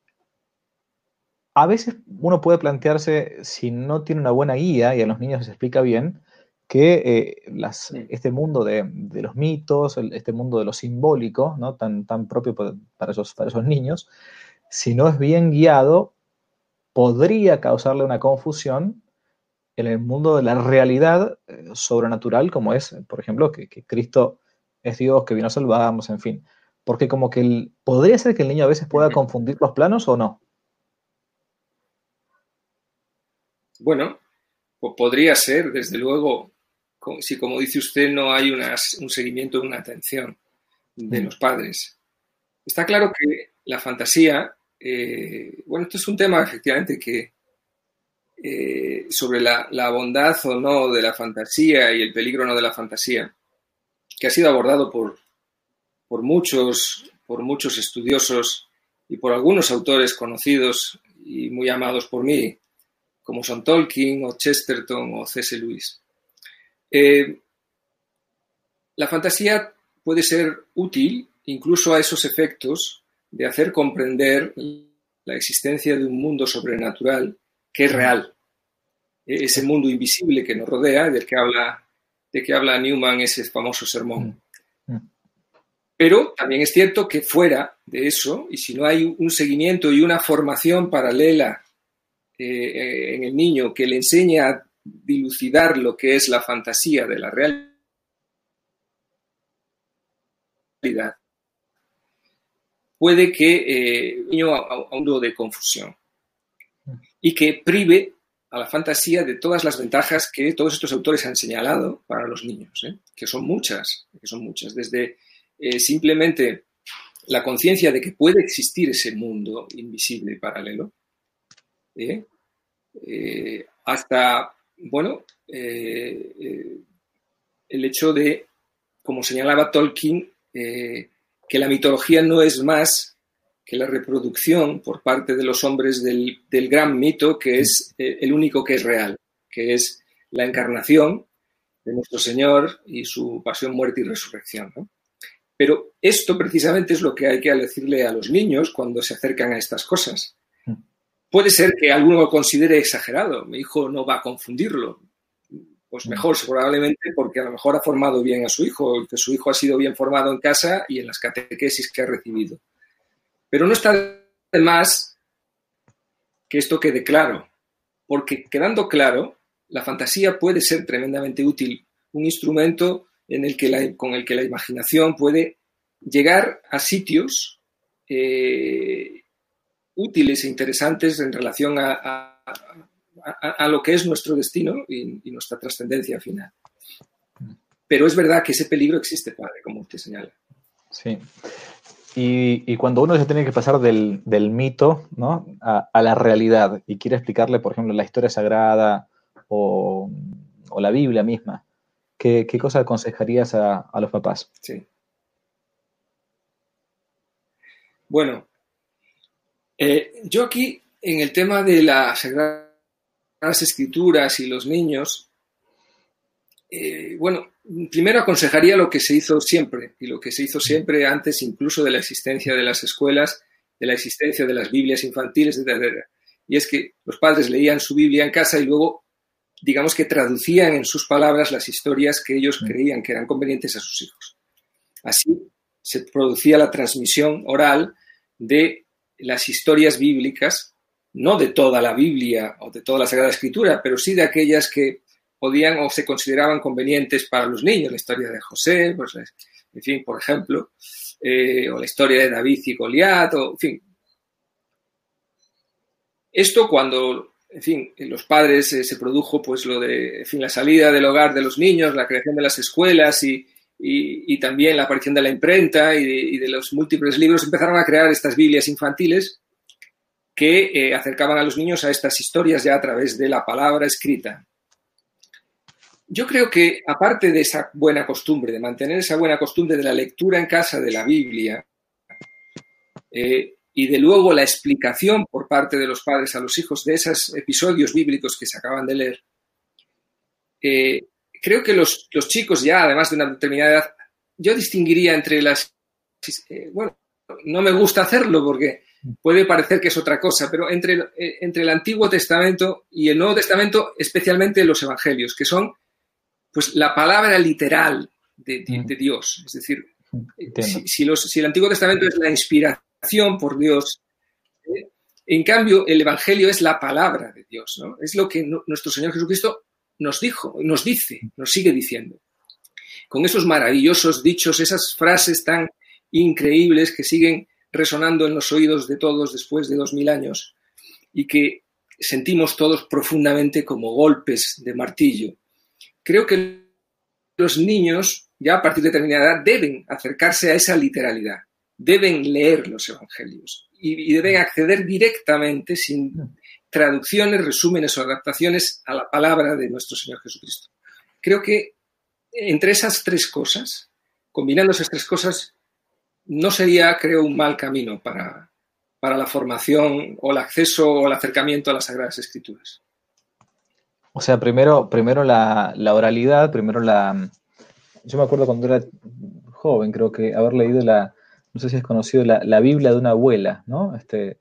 a veces uno puede plantearse, si no tiene una buena guía y a los niños les explica bien, que eh, las, este mundo de, de los mitos, este mundo de lo simbólico, ¿no? tan, tan propio para esos, para esos niños, si no es bien guiado, podría causarle una confusión en el mundo de la realidad eh, sobrenatural, como es, por ejemplo, que, que Cristo es Dios, que vino a salvarnos, en fin. Porque como que el, podría ser que el niño a veces pueda confundir los planos o no. Bueno, pues podría ser, desde luego, si como dice usted no hay una, un seguimiento, una atención de mm. los padres. Está claro que la fantasía, eh, bueno, esto es un tema efectivamente que eh, sobre la, la bondad o no de la fantasía y el peligro o no de la fantasía, que ha sido abordado por, por, muchos, por muchos estudiosos y por algunos autores conocidos y muy amados por mí, como son Tolkien o Chesterton o C S Lewis. Eh, la fantasía puede ser útil incluso a esos efectos de hacer comprender la existencia de un mundo sobrenatural que es real. Ese mundo invisible que nos rodea, del que habla, de que habla Newman, ese famoso sermón. Pero también es cierto que fuera de eso, y si no hay un seguimiento y una formación paralela eh, en el niño que le enseña a dilucidar lo que es la fantasía de la realidad, puede que eh, el niño a, a un mundo de confusión y que prive a la fantasía de todas las ventajas que todos estos autores han señalado para los niños, ¿eh? que son muchas, que son muchas, desde eh, simplemente la conciencia de que puede existir ese mundo invisible y paralelo, ¿eh? Eh, hasta, bueno, eh, eh, el hecho de, como señalaba Tolkien, eh, que la mitología no es más que la reproducción por parte de los hombres del, del gran mito, que es eh, el único que es real, que es la encarnación de nuestro Señor y su pasión, muerte y resurrección, ¿no? Pero esto precisamente es lo que hay que decirle a los niños cuando se acercan a estas cosas. Puede ser que alguno lo considere exagerado, mi hijo no va a confundirlo. Pues mejor, probablemente, porque a lo mejor ha formado bien a su hijo, que su hijo ha sido bien formado en casa y en las catequesis que ha recibido. Pero no está de más que esto quede claro, porque quedando claro, la fantasía puede ser tremendamente útil, un instrumento en el que la, con el que la imaginación puede llegar a sitios eh, útiles e interesantes en relación a, a, a, a lo que es nuestro destino y, y nuestra trascendencia final. Pero es verdad que ese peligro existe, padre, como usted señala. Sí. Y, y cuando uno se tiene que pasar del, del mito, ¿no? a, a la realidad y quiere explicarle, por ejemplo, la historia sagrada o, o la Biblia misma, ¿qué, qué cosa aconsejarías a, a los papás? Sí. Bueno, eh, yo aquí, en el tema de las Sagradas Escrituras y los niños, eh, bueno, primero aconsejaría lo que se hizo siempre, y lo que se hizo siempre antes incluso de la existencia de las escuelas, de la existencia de las Biblias infantiles, etcétera. Y es que los padres leían su Biblia en casa y luego, digamos que traducían en sus palabras las historias que ellos creían que eran convenientes a sus hijos. Así se producía la transmisión oral de las historias bíblicas, no de toda la Biblia o de toda la Sagrada Escritura, pero sí de aquellas que podían o se consideraban convenientes para los niños, la historia de José, pues, en fin, por ejemplo, eh, o la historia de David y Goliat, o en fin. Esto cuando, en fin, en los padres eh, se produjo pues lo de, en fin, la salida del hogar de los niños, la creación de las escuelas y, y, y también la aparición de la imprenta y de, y de los múltiples libros, empezaron a crear estas Biblias infantiles que eh, acercaban a los niños a estas historias ya a través de la palabra escrita. Yo creo que, aparte de esa buena costumbre, de mantener esa buena costumbre de la lectura en casa de la Biblia, eh, y de luego la explicación por parte de los padres a los hijos de esos episodios bíblicos que se acaban de leer, eh, creo que los, los chicos ya, además de una determinada edad, yo distinguiría entre las... Eh, bueno, no me gusta hacerlo porque puede parecer que es otra cosa, pero entre, eh, entre el Antiguo Testamento y el Nuevo Testamento, especialmente los Evangelios, que son pues la palabra literal de, de, de Dios. Es decir, si, si, los, si el Antiguo Testamento es la inspiración por Dios, ¿eh? En cambio el Evangelio es la palabra de Dios, ¿no? Es lo que no, nuestro Señor Jesucristo nos dijo, nos dice, nos sigue diciendo. Con esos maravillosos dichos, esas frases tan increíbles que siguen resonando en los oídos de todos después de dos mil años y que sentimos todos profundamente como golpes de martillo. Creo que los niños, ya a partir de determinada edad, deben acercarse a esa literalidad, deben leer los evangelios y, y deben acceder directamente, sin traducciones, resúmenes o adaptaciones, a la palabra de nuestro Señor Jesucristo. Creo que entre esas tres cosas, combinando esas tres cosas, no sería, creo, un mal camino para, para la formación o el acceso o el acercamiento a las Sagradas Escrituras. O sea, primero, primero la, la oralidad, primero la... Yo me acuerdo cuando era joven, creo que haber leído la, no sé si has conocido, la, la Biblia de una abuela, ¿no? Este,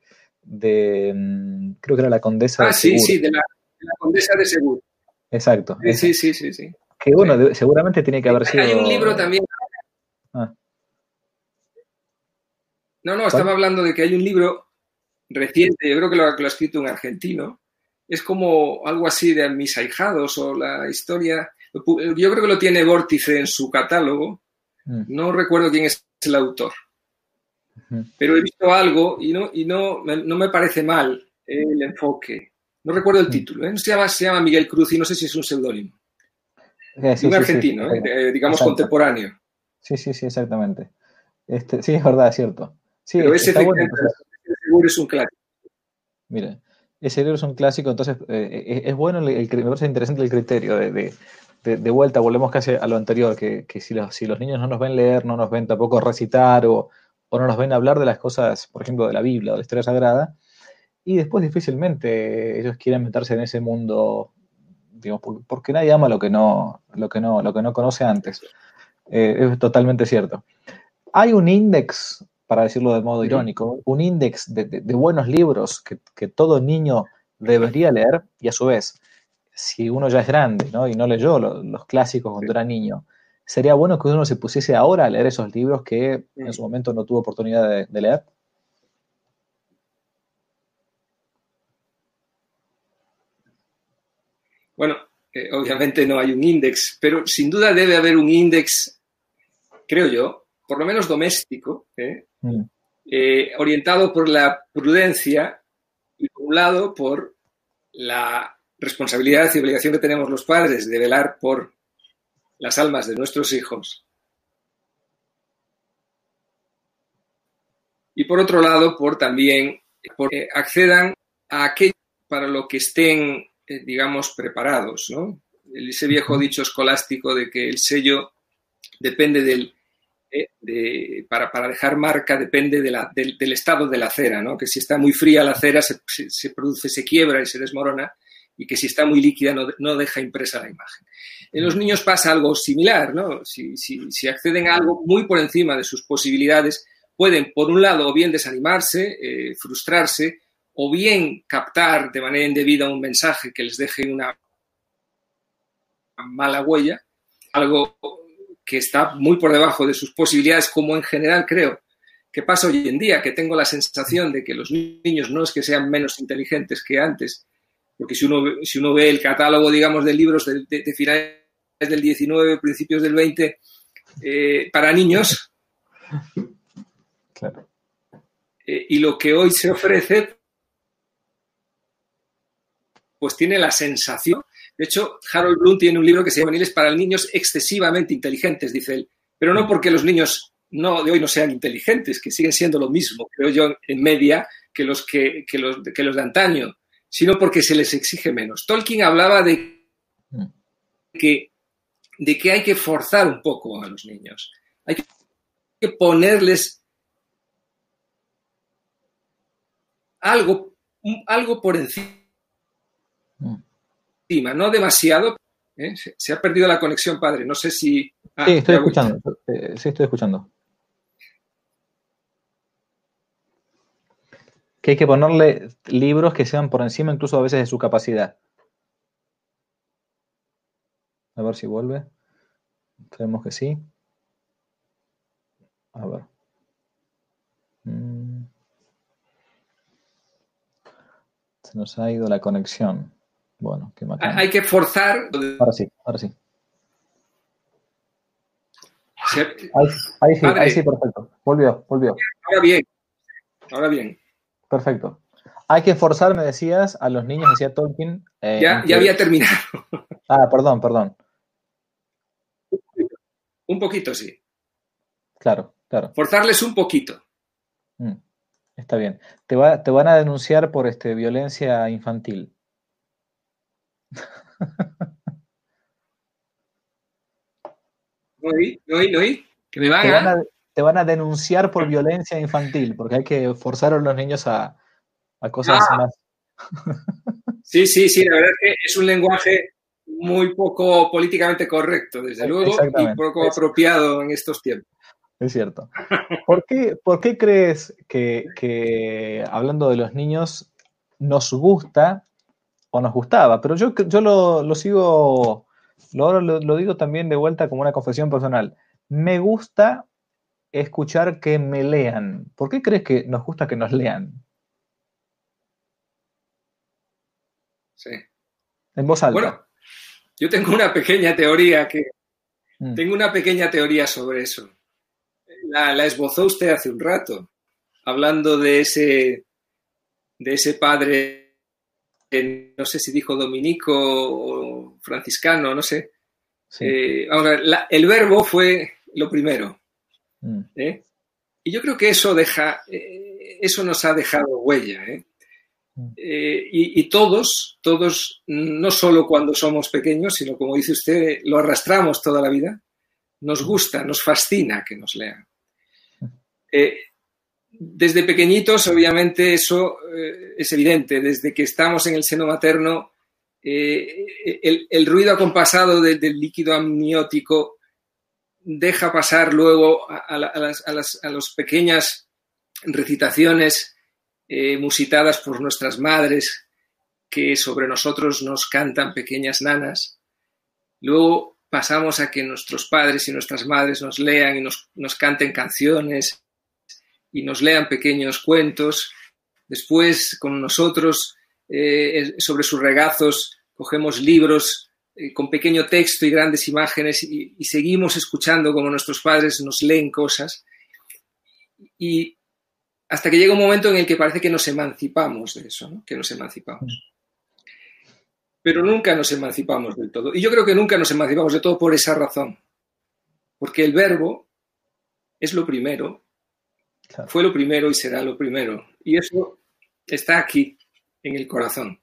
de, creo que era la Condesa ah, de sí, Segur. sí, de la, de la Condesa de Segur. Exacto. Sí, sí, sí, sí, sí. Que bueno, sí. seguramente tiene que haber sido... Hay un libro también... Ah. No, no, estaba ¿Cuál? hablando de que hay un libro reciente, yo creo que lo, que lo ha escrito un argentino, es como algo así de Mis ahijados o la historia, yo creo que lo tiene Vórtice en su catálogo, mm. no recuerdo quién es el autor, uh-huh. pero he visto algo y no, y no, no me parece mal el enfoque. No recuerdo el título, ¿eh? Se llama, se llama Miguel Cruz y no sé si es un seudónimo. Eh, sí, Un sí, argentino, sí, ¿eh? Eh, digamos exacto. contemporáneo. Sí, sí, sí, exactamente. Este, sí, es verdad, es cierto. Sí, Pero es- ese está bueno. Entonces, seguro es un clásico. mira, ese libro es un clásico, entonces eh, es, es bueno, el, el- me parece interesante el criterio de, de, de- de vuelta, volvemos casi a lo anterior, que, que si, los, si los niños no nos ven leer, no nos ven tampoco recitar o, o no nos ven hablar de las cosas, por ejemplo, de la Biblia o de la historia sagrada, y después difícilmente ellos quieren meterse en ese mundo, digamos, por- porque nadie ama lo que no, lo que no, lo que no conoce antes. Eh, es totalmente cierto. Hay un índice, para decirlo de modo Uh -huh. irónico, un índice de, de, de, buenos libros que, que todo niño debería leer, y a su vez, si uno ya es grande, ¿no? Y no leyó los, los clásicos cuando sí. era niño, sería bueno que uno se pusiese ahora a leer esos libros que uh -huh. en su momento no tuvo oportunidad de, de leer. Bueno, eh, obviamente no hay un índice, pero sin duda debe haber un índice, creo yo, por lo menos doméstico, ¿eh? Mm. Eh, orientado por la prudencia y por un lado por la responsabilidad y obligación que tenemos los padres de velar por las almas de nuestros hijos. Y por otro lado, por también por, eh, accedan a aquello para lo que estén, eh, digamos, preparados, ¿no? Ese viejo dicho escolástico de que el sello depende del... Eh, de, para, para dejar marca depende de la, del, del estado de la cera, ¿no? Que si está muy fría la cera se, se, se produce, se quiebra y se desmorona, y que si está muy líquida no, no deja impresa la imagen. En los niños pasa algo similar, ¿no? Si, si, si acceden a algo muy por encima de sus posibilidades, pueden, por un lado, o bien desanimarse, eh, frustrarse, o bien captar de manera indebida un mensaje que les deje una mala huella, algo que está muy por debajo de sus posibilidades, como en general creo que pasa hoy en día, que tengo la sensación de que los niños no es que sean menos inteligentes que antes, porque si uno, si uno ve el catálogo, digamos, de libros de, de, de finales del diecinueve, principios del veinte, eh, para niños, claro. eh, y lo que hoy se ofrece, pues tiene la sensación. De hecho, Harold Bloom tiene un libro que se llama Juveniles para niños excesivamente inteligentes, dice él, pero no porque los niños no, de hoy no sean inteligentes, que siguen siendo lo mismo, creo yo, en media, que los, que, que los, que los de antaño, sino porque se les exige menos. Tolkien hablaba de que, de que hay que forzar un poco a los niños, hay que ponerles algo, algo por encima. No demasiado. ¿eh? Se, se ha perdido la conexión, padre. No sé si... Ah, sí, estoy escuchando. Eh, sí, estoy escuchando. Que hay que ponerle libros que sean por encima incluso a veces de su capacidad. A ver si vuelve. Creemos que sí. A ver. Mm. Se nos ha ido la conexión. Bueno, qué macana. Hay que forzar. Ahora sí, ahora sí. Se... Ahí, ahí, sí, ahí sí, perfecto. Volvió, volvió. Ahora bien, ahora bien. Perfecto. Hay que forzar, me decías, a los niños, decía Tolkien. Eh, ya, ya había terminado. Ah, perdón, perdón. Un poquito, sí. Claro, claro. Forzarles un poquito. Mm, está bien. Te, va, te van a denunciar por este, violencia infantil. No oí, no oí, no oí. Que me van, te, a... van a, te van a denunciar por violencia infantil, porque hay que forzar a los niños a, a cosas ah. más. Sí, sí, sí, la verdad es que es un lenguaje muy poco políticamente correcto, desde luego, y poco es. apropiado en estos tiempos. Es cierto. ¿Por qué, por qué crees que, que, hablando de los niños, nos gusta o nos gustaba? Pero yo, yo lo, lo sigo, lo, lo, lo digo también de vuelta como una confesión personal. Me gusta escuchar que me lean. ¿Por qué crees que nos gusta que nos lean? Sí. En voz alta. Bueno, yo tengo una pequeña teoría que mm. tengo una pequeña teoría sobre eso. La, la esbozó usted hace un rato, hablando de ese de ese padre no sé si dijo dominico o franciscano, no sé. Sí. Eh, ahora, la, el verbo fue lo primero. Mm. ¿eh? Y yo creo que eso deja, eh, eso nos ha dejado huella. ¿eh? Eh, y, y todos, todos, no solo cuando somos pequeños, sino como dice usted, lo arrastramos toda la vida. Nos gusta, nos fascina que nos lean. Eh, desde pequeñitos, obviamente, eso eh, es evidente. Desde que estamos en el seno materno, eh, el, el ruido acompasado de, del líquido amniótico deja pasar luego a, a, a, las, a, las, a las pequeñas recitaciones eh, musitadas por nuestras madres, que sobre nosotros nos cantan pequeñas nanas. Luego pasamos a que nuestros padres y nuestras madres nos lean y nos, nos canten canciones y nos lean pequeños cuentos. Después, con nosotros, eh, sobre sus regazos, cogemos libros eh, con pequeño texto y grandes imágenes y, y seguimos escuchando como nuestros padres nos leen cosas. Y hasta que llega un momento en el que parece que nos emancipamos de eso, ¿no? Que nos emancipamos. Pero nunca nos emancipamos del todo. Y yo creo que nunca nos emancipamos del todo por esa razón. Porque el verbo es lo primero, claro. Fue lo primero y será lo primero. Y eso está aquí, en el corazón.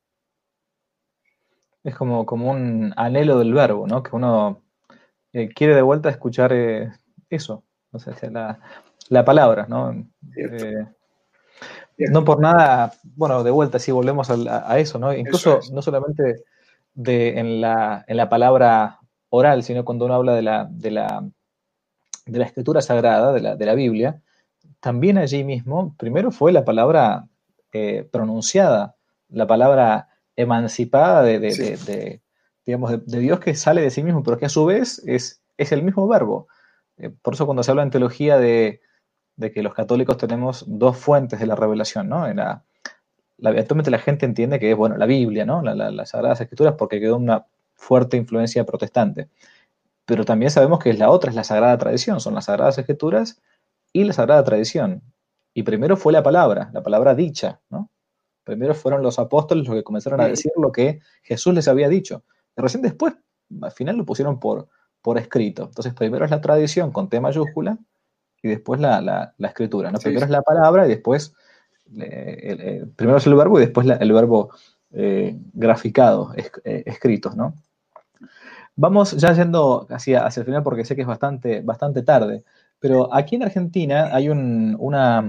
Es como, como un anhelo del verbo, ¿no? Que uno eh, quiere de vuelta escuchar eh, eso, o sea, la, la palabra, ¿no? Eh, no por nada, bueno, de vuelta, si volvemos a, a eso, ¿no? Incluso eso es. No solamente de, en, la, en la palabra oral, sino cuando uno habla de la, de la, de la escritura sagrada, de la, de la Biblia, también allí mismo, primero fue la palabra eh, pronunciada, la palabra emancipada de, de, sí. de, de digamos, de, de Dios que sale de sí mismo, pero que a su vez es, es el mismo verbo. Eh, por eso cuando se habla en teología de, de que los católicos tenemos dos fuentes de la revelación, ¿no? En la, la, actualmente la gente entiende que es, bueno, la Biblia, ¿no? La, la, las Sagradas Escrituras, porque quedó una fuerte influencia protestante. Pero también sabemos que la otra es la Sagrada Tradición, son las Sagradas Escrituras y la Sagrada Tradición. Y primero fue la palabra, la palabra dicha, ¿no? Primero fueron los apóstoles los que comenzaron a decir lo que Jesús les había dicho. Y recién después, al final lo pusieron por, por escrito. Entonces primero es la tradición con T mayúscula y después la, la, la escritura, ¿no? Sí, primero sí. es la palabra y después, eh, el, el, primero es el verbo y después la, el verbo eh, graficado, es, eh, escrito, ¿no? Vamos ya yendo hacia, hacia el final porque sé que es bastante, bastante tarde, pero aquí en Argentina hay un, una,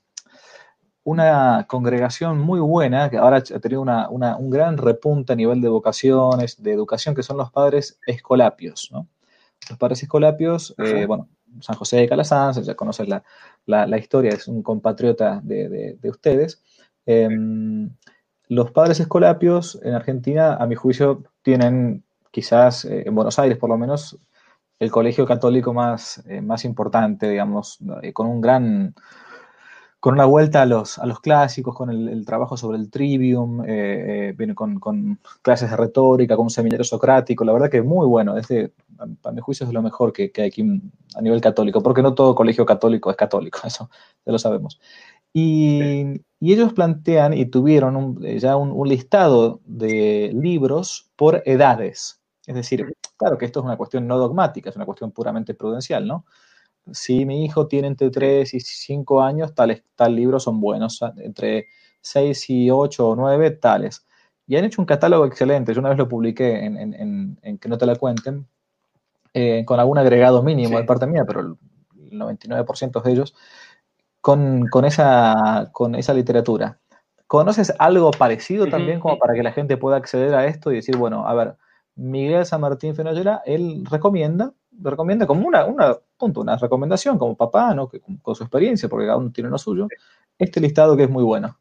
una congregación muy buena que ahora ha tenido una, una, un gran repunte a nivel de vocaciones, de educación, que son los padres escolapios, ¿no? Los padres escolapios, eh, bueno, San José de Calasanz, ya conoces la, la, la historia, es un compatriota de, de, de ustedes. Eh, los padres escolapios en Argentina, a mi juicio, tienen quizás, eh, en Buenos Aires por lo menos, el colegio católico más, eh, más importante, digamos, eh, con un gran, con una vuelta a los, a los clásicos, con el, el trabajo sobre el trivium, eh, eh, viene con, con clases de retórica, con un seminario socrático, la verdad que es muy bueno, es de, a mi juicio es de lo mejor que, que hay aquí a nivel católico, porque no todo colegio católico es católico, eso ya lo sabemos. Y, y ellos plantean y tuvieron un, ya un, un listado de libros por edades. Es decir, claro que esto es una cuestión no dogmática, es una cuestión puramente prudencial, ¿no? Si mi hijo tiene entre tres y cinco años, tales, tal libros son buenos, entre seis y ocho o nueve, tales. Y han hecho un catálogo excelente, yo una vez lo publiqué en, en, en, en Que no te la cuenten, eh, con algún agregado mínimo sí. de parte mía, pero el noventa y nueve por ciento de ellos, con, con, esa, con esa literatura. ¿Conoces algo parecido uh-huh. también como para que la gente pueda acceder a esto y decir, bueno, a ver, Miguel San Martín Fenollera, él recomienda, recomienda como una, una, punto, una recomendación como papá, ¿no? Que, con, con su experiencia, porque cada uno tiene lo suyo, este listado que es muy bueno.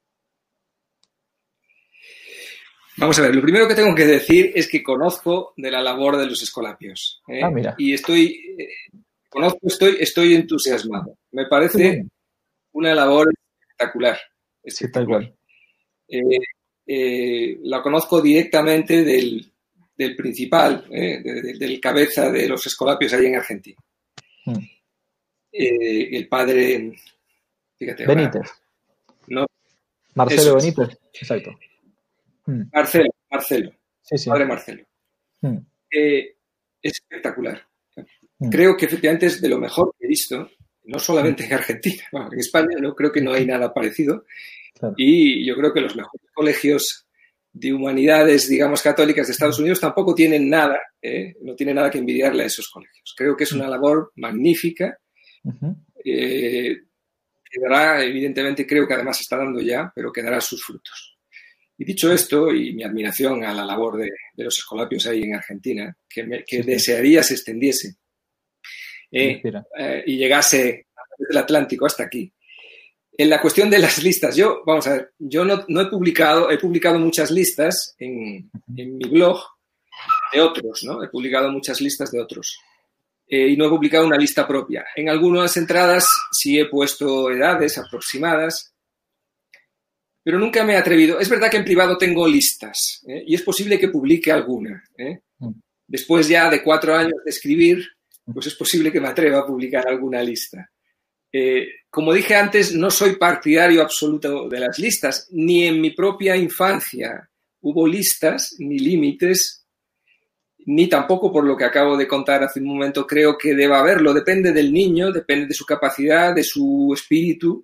Vamos a ver, lo primero que tengo que decir es que conozco de la labor de los escolapios. ¿eh? Ah, mira. Y estoy, eh, conozco, estoy, estoy entusiasmado. Me parece bueno. una labor espectacular. espectacular. Sí, tal cual. Eh, eh, la conozco directamente del, del principal, eh, de, de, del cabeza de los escolapios ahí en Argentina. Hmm. Eh, el padre, fíjate. Benítez. Ahora, ¿no? Marcelo Benítez, exacto. Mm. Marcelo, Marcelo, Sí, sí. padre Marcelo. Mm. Eh, es espectacular. Mm. Creo que efectivamente es de lo mejor que he visto, no solamente en Argentina, bueno, en España no creo que no hay nada parecido. Claro. Y yo creo que los mejores colegios de humanidades, digamos, católicas de Estados Unidos tampoco tienen nada, ¿eh? no tienen nada que envidiarle a esos colegios. Creo que es una labor magnífica. Uh-huh. Eh, que dará, evidentemente, creo que además está dando ya, pero que dará sus frutos. Y dicho esto, y mi admiración a la labor de, de los escolapios ahí en Argentina, que, me, que sí, desearía se extendiese eh, eh, y llegase del Atlántico hasta aquí. En la cuestión de las listas, yo, vamos a ver, yo no, no he publicado, he publicado muchas listas en, en mi blog de otros, ¿no? He publicado muchas listas de otros. Eh, y no he publicado una lista propia. En algunas entradas sí he puesto edades aproximadas, pero nunca me he atrevido. Es verdad que en privado tengo listas, ¿eh? Y es posible que publique alguna, ¿eh? Después ya de cuatro años de escribir, pues es posible que me atreva a publicar alguna lista. Eh, como dije antes, no soy partidario absoluto de las listas, ni en mi propia infancia hubo listas ni límites, ni tampoco por lo que acabo de contar hace un momento creo que deba haberlo. Depende del niño, depende de su capacidad, de su espíritu.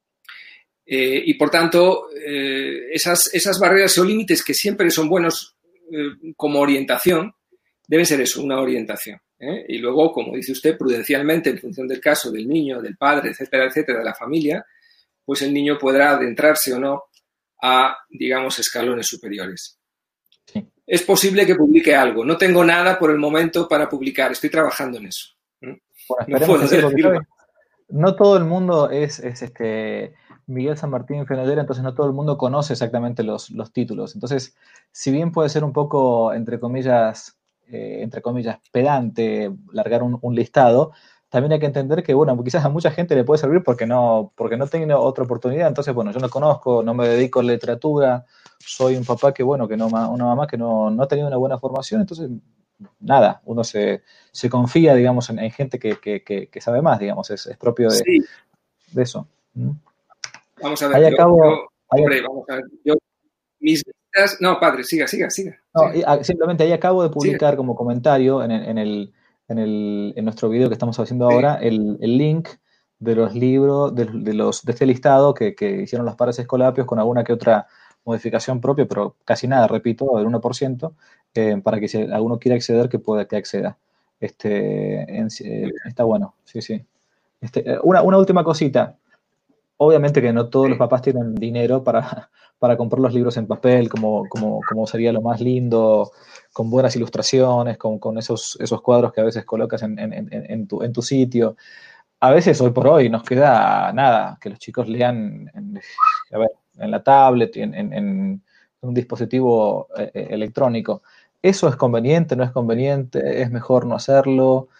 Eh, y por tanto, eh, esas, esas barreras o límites que siempre son buenos eh, como orientación, deben ser eso, una orientación. ¿eh? Y luego, como dice usted, prudencialmente, en función del caso del niño, del padre, etcétera, etcétera, de la familia, pues el niño podrá adentrarse o no a, digamos, escalones superiores. Sí. Es posible que publique algo. No tengo nada por el momento para publicar. Estoy trabajando en eso. Bueno, no puedo decir, porque, no todo el mundo es, es este Miguel San Martín Fenolera, entonces no todo el mundo conoce exactamente los, los títulos. Entonces, si bien puede ser un poco, entre comillas, eh, entre comillas, pedante largar un, un listado, también hay que entender que, bueno, quizás a mucha gente le puede servir porque no, porque no tiene otra oportunidad. Entonces, bueno, yo no conozco, no me dedico a la literatura, soy un papá que, bueno, que no, una mamá que no, no ha tenido una buena formación, entonces, nada, uno se, se confía, digamos, en, en gente que, que, que, que sabe más, digamos, es, es propio de, sí. de eso. ¿Mm? Vamos a ver, yo, acabo, yo, hombre, ahí, vamos a ver, yo, mis listas, no, padre, siga, siga, siga. No, siga. Simplemente ahí acabo de publicar siga. como comentario en, en, el, en, el, en nuestro video que estamos haciendo sí. ahora, el, el link de los libros, de, de, los, de este listado que, que hicieron los padres escolapios con alguna que otra modificación propia, pero casi nada, repito, del uno por ciento, eh, para que si alguno quiera acceder, que pueda que acceda. Este, en, eh, está bueno, sí, sí. Este, una, una última cosita. Obviamente que no todos sí. los papás tienen dinero para, para comprar los libros en papel, como, como, como sería lo más lindo, con buenas ilustraciones, con, con esos, esos cuadros que a veces colocas en, en, en, en, tu, en tu sitio. A veces, hoy por hoy, nos queda nada, que los chicos lean en, a ver, en la tablet, en, en, en un dispositivo eh, electrónico. ¿Eso es conveniente, no es conveniente? ¿Es mejor no hacerlo?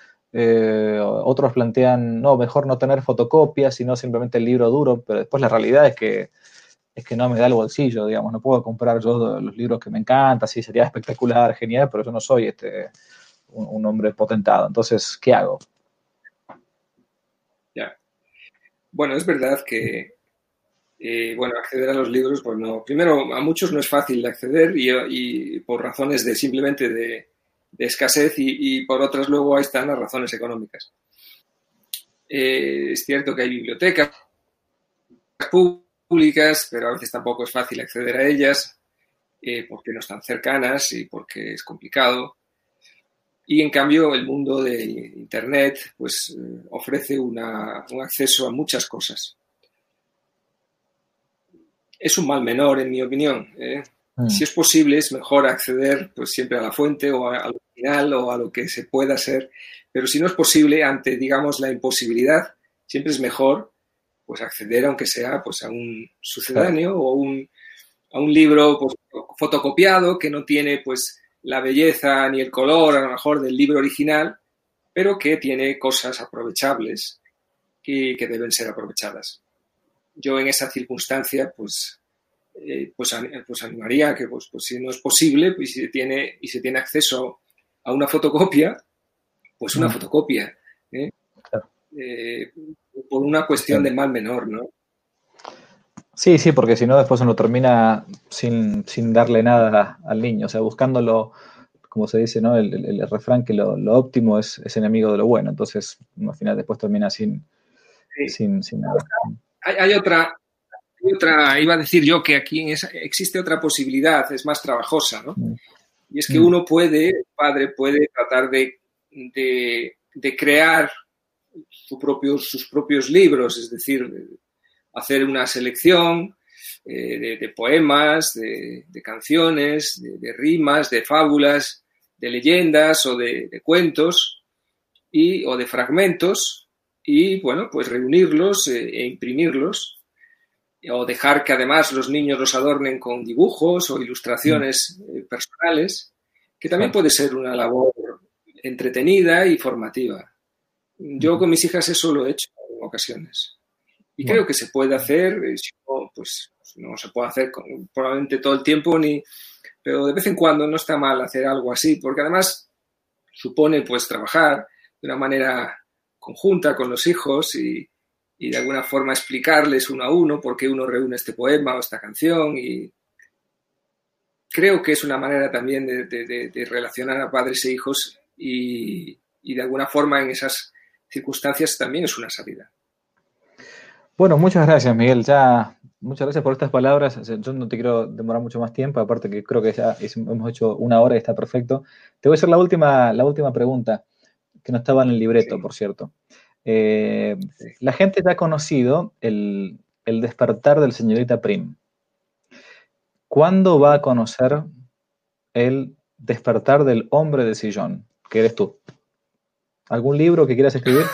Eh, otros plantean, no, mejor no tener fotocopias, sino simplemente el libro duro, pero después la realidad es que, es que no me da el bolsillo, digamos, no puedo comprar yo los libros que me encantan, sí, sería espectacular, genial, pero yo no soy este un, un hombre potentado, entonces, ¿qué hago? Ya. Bueno, es verdad que eh, bueno, acceder a los libros, pues no, primero, a muchos no es fácil de acceder y, y por razones de simplemente de de escasez y, y por otras luego ahí están las razones económicas. Eh, es cierto que hay bibliotecas públicas, pero a veces tampoco es fácil acceder a ellas eh, porque no están cercanas y porque es complicado. Y en cambio el mundo de Internet pues eh, ofrece una, un acceso a muchas cosas. Es un mal menor, en mi opinión, ¿eh? Si es posible, es mejor acceder pues siempre a la fuente o a, al original o a lo que se pueda hacer, pero si no es posible, ante, digamos, la imposibilidad, siempre es mejor pues acceder, aunque sea pues a un sucedáneo claro. o un, a un libro pues, fotocopiado que no tiene pues la belleza ni el color, a lo mejor, del libro original, pero que tiene cosas aprovechables y que deben ser aprovechadas. Yo en esa circunstancia, pues... Eh, pues, pues animaría que pues, pues si no es posible pues, si se tiene, y se tiene acceso a una fotocopia, pues una mm. fotocopia, ¿eh? Claro. Eh, por una cuestión claro. de mal menor, ¿no? Sí, sí, porque si no después uno termina sin, sin darle nada al niño, o sea, buscándolo, como se dice, ¿no? El, el- el refrán que lo, lo óptimo es, es enemigo de lo bueno, entonces uno al final después termina sin, Sí. sin, sin nada. Hay, hay otra, hay otra, iba a decir yo que aquí en esa, existe otra posibilidad, es más trabajosa, ¿no? Mm, Y es que mm, uno puede, el padre puede tratar de, de, de crear su propio, sus propios libros, es decir, hacer una selección eh, de, de, poemas, de, de canciones, de, de, rimas, de fábulas, de leyendas o de, de cuentos y, o de fragmentos y, bueno, pues reunirlos eh, e imprimirlos o dejar que además los niños los adornen con dibujos o mm, ilustraciones eh, personales, que también claro. puede ser una labor entretenida y formativa. Yo Ujú. con mis hijas eso lo he hecho en ocasiones. Y creo Bueno, que se puede hacer, eh, si no, pues no se puede hacer con, probablemente todo el tiempo, ni, pero de vez en cuando no está mal hacer algo así, porque además supone pues trabajar de una manera conjunta con los hijos y, y de alguna forma explicarles uno a uno por qué uno reúne este poema o esta canción y creo que es una manera también de, de, de, de relacionar a padres e hijos y, y de alguna forma en esas circunstancias también es una salida. bueno, muchas gracias, Miguel. Ya, muchas gracias por estas palabras. O sea, yo no te quiero demorar mucho más tiempo, aparte que creo que ya es- hemos hecho una hora y está perfecto. Te voy a hacer la última, la última pregunta, que no estaba en el libreto, Sí, por cierto. Eh, sí. la gente ya ha conocido el, el despertar del señorita Prim. ¿Cuándo va a Uh-huh. conocer el despertar del hombre de sillón, que eres tú? ¿Algún libro que quieras escribir?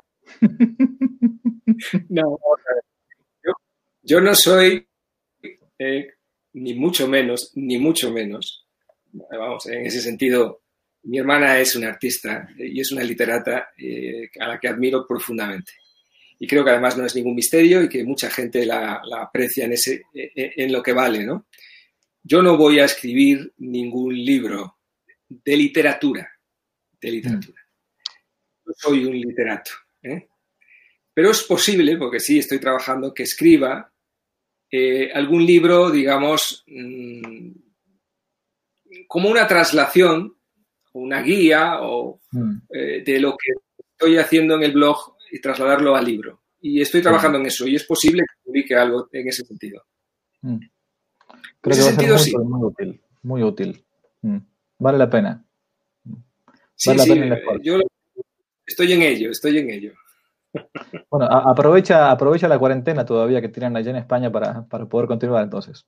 No, yo, yo no soy eh, ni mucho menos, ni mucho menos. Vamos, en ese sentido, mi hermana es una artista y es una literata eh, a la que admiro profundamente. Y creo que además no es ningún misterio y que mucha gente la, la aprecia en, ese, en lo que vale, ¿no? Yo no voy a escribir ningún libro de literatura, de Mm, literatura. No soy un literato, ¿eh? Pero es posible, porque sí estoy trabajando, que escriba eh, algún libro, digamos, mmm, como una traslación, una guía o mm, eh, de lo que estoy haciendo en el blog y trasladarlo al libro. Y estoy qué bueno. trabajando en eso y es posible que publique algo en ese sentido. Mm. En Creo que ese va a ser sentido, muy, sí. pero muy útil, muy útil. Mm. Vale la pena. Sí, Vale la sí, pena el esfuerzo. yo estoy en ello, estoy en ello. Bueno, a- aprovecha, aprovecha la cuarentena todavía que tienen allá en España para, para poder continuar entonces.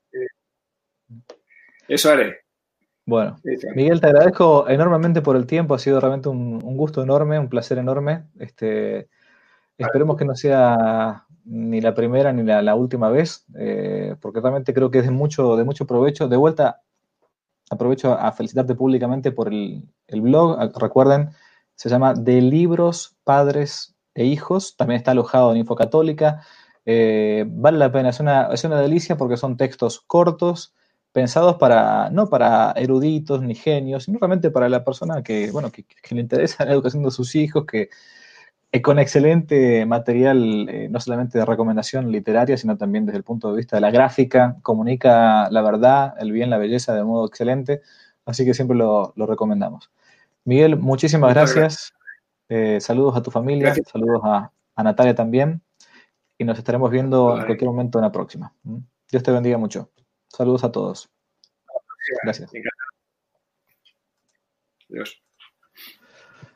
Eso haré. Bueno, Eso haré. Miguel, te agradezco enormemente por el tiempo, ha sido realmente un, un gusto enorme, un placer enorme. Este, esperemos que no sea ni la primera ni la, la última vez, eh, porque realmente creo que es de mucho, de mucho provecho. De vuelta, aprovecho a felicitarte públicamente por el, el blog. Recuerden, se llama De Libros, Padres e Hijos. También está alojado en Infocatólica. Eh, vale la pena, es una, es una delicia porque son textos cortos, pensados para, no para eruditos ni genios, sino realmente para la persona que, bueno, que, que le interesa la educación de sus hijos, que eh, con excelente material, eh, no solamente de recomendación literaria, sino también desde el punto de vista de la gráfica, comunica la verdad, el bien, la belleza de modo excelente, así que siempre lo, lo recomendamos. Miguel, muchísimas Muchas gracias. gracias, eh, saludos a tu familia, Gracias. saludos a, a Natalia también, y nos estaremos viendo en Vale. cualquier momento en la próxima. ¿Mm? Dios te bendiga mucho. Saludos a todos. Gracias. Venga. Adiós.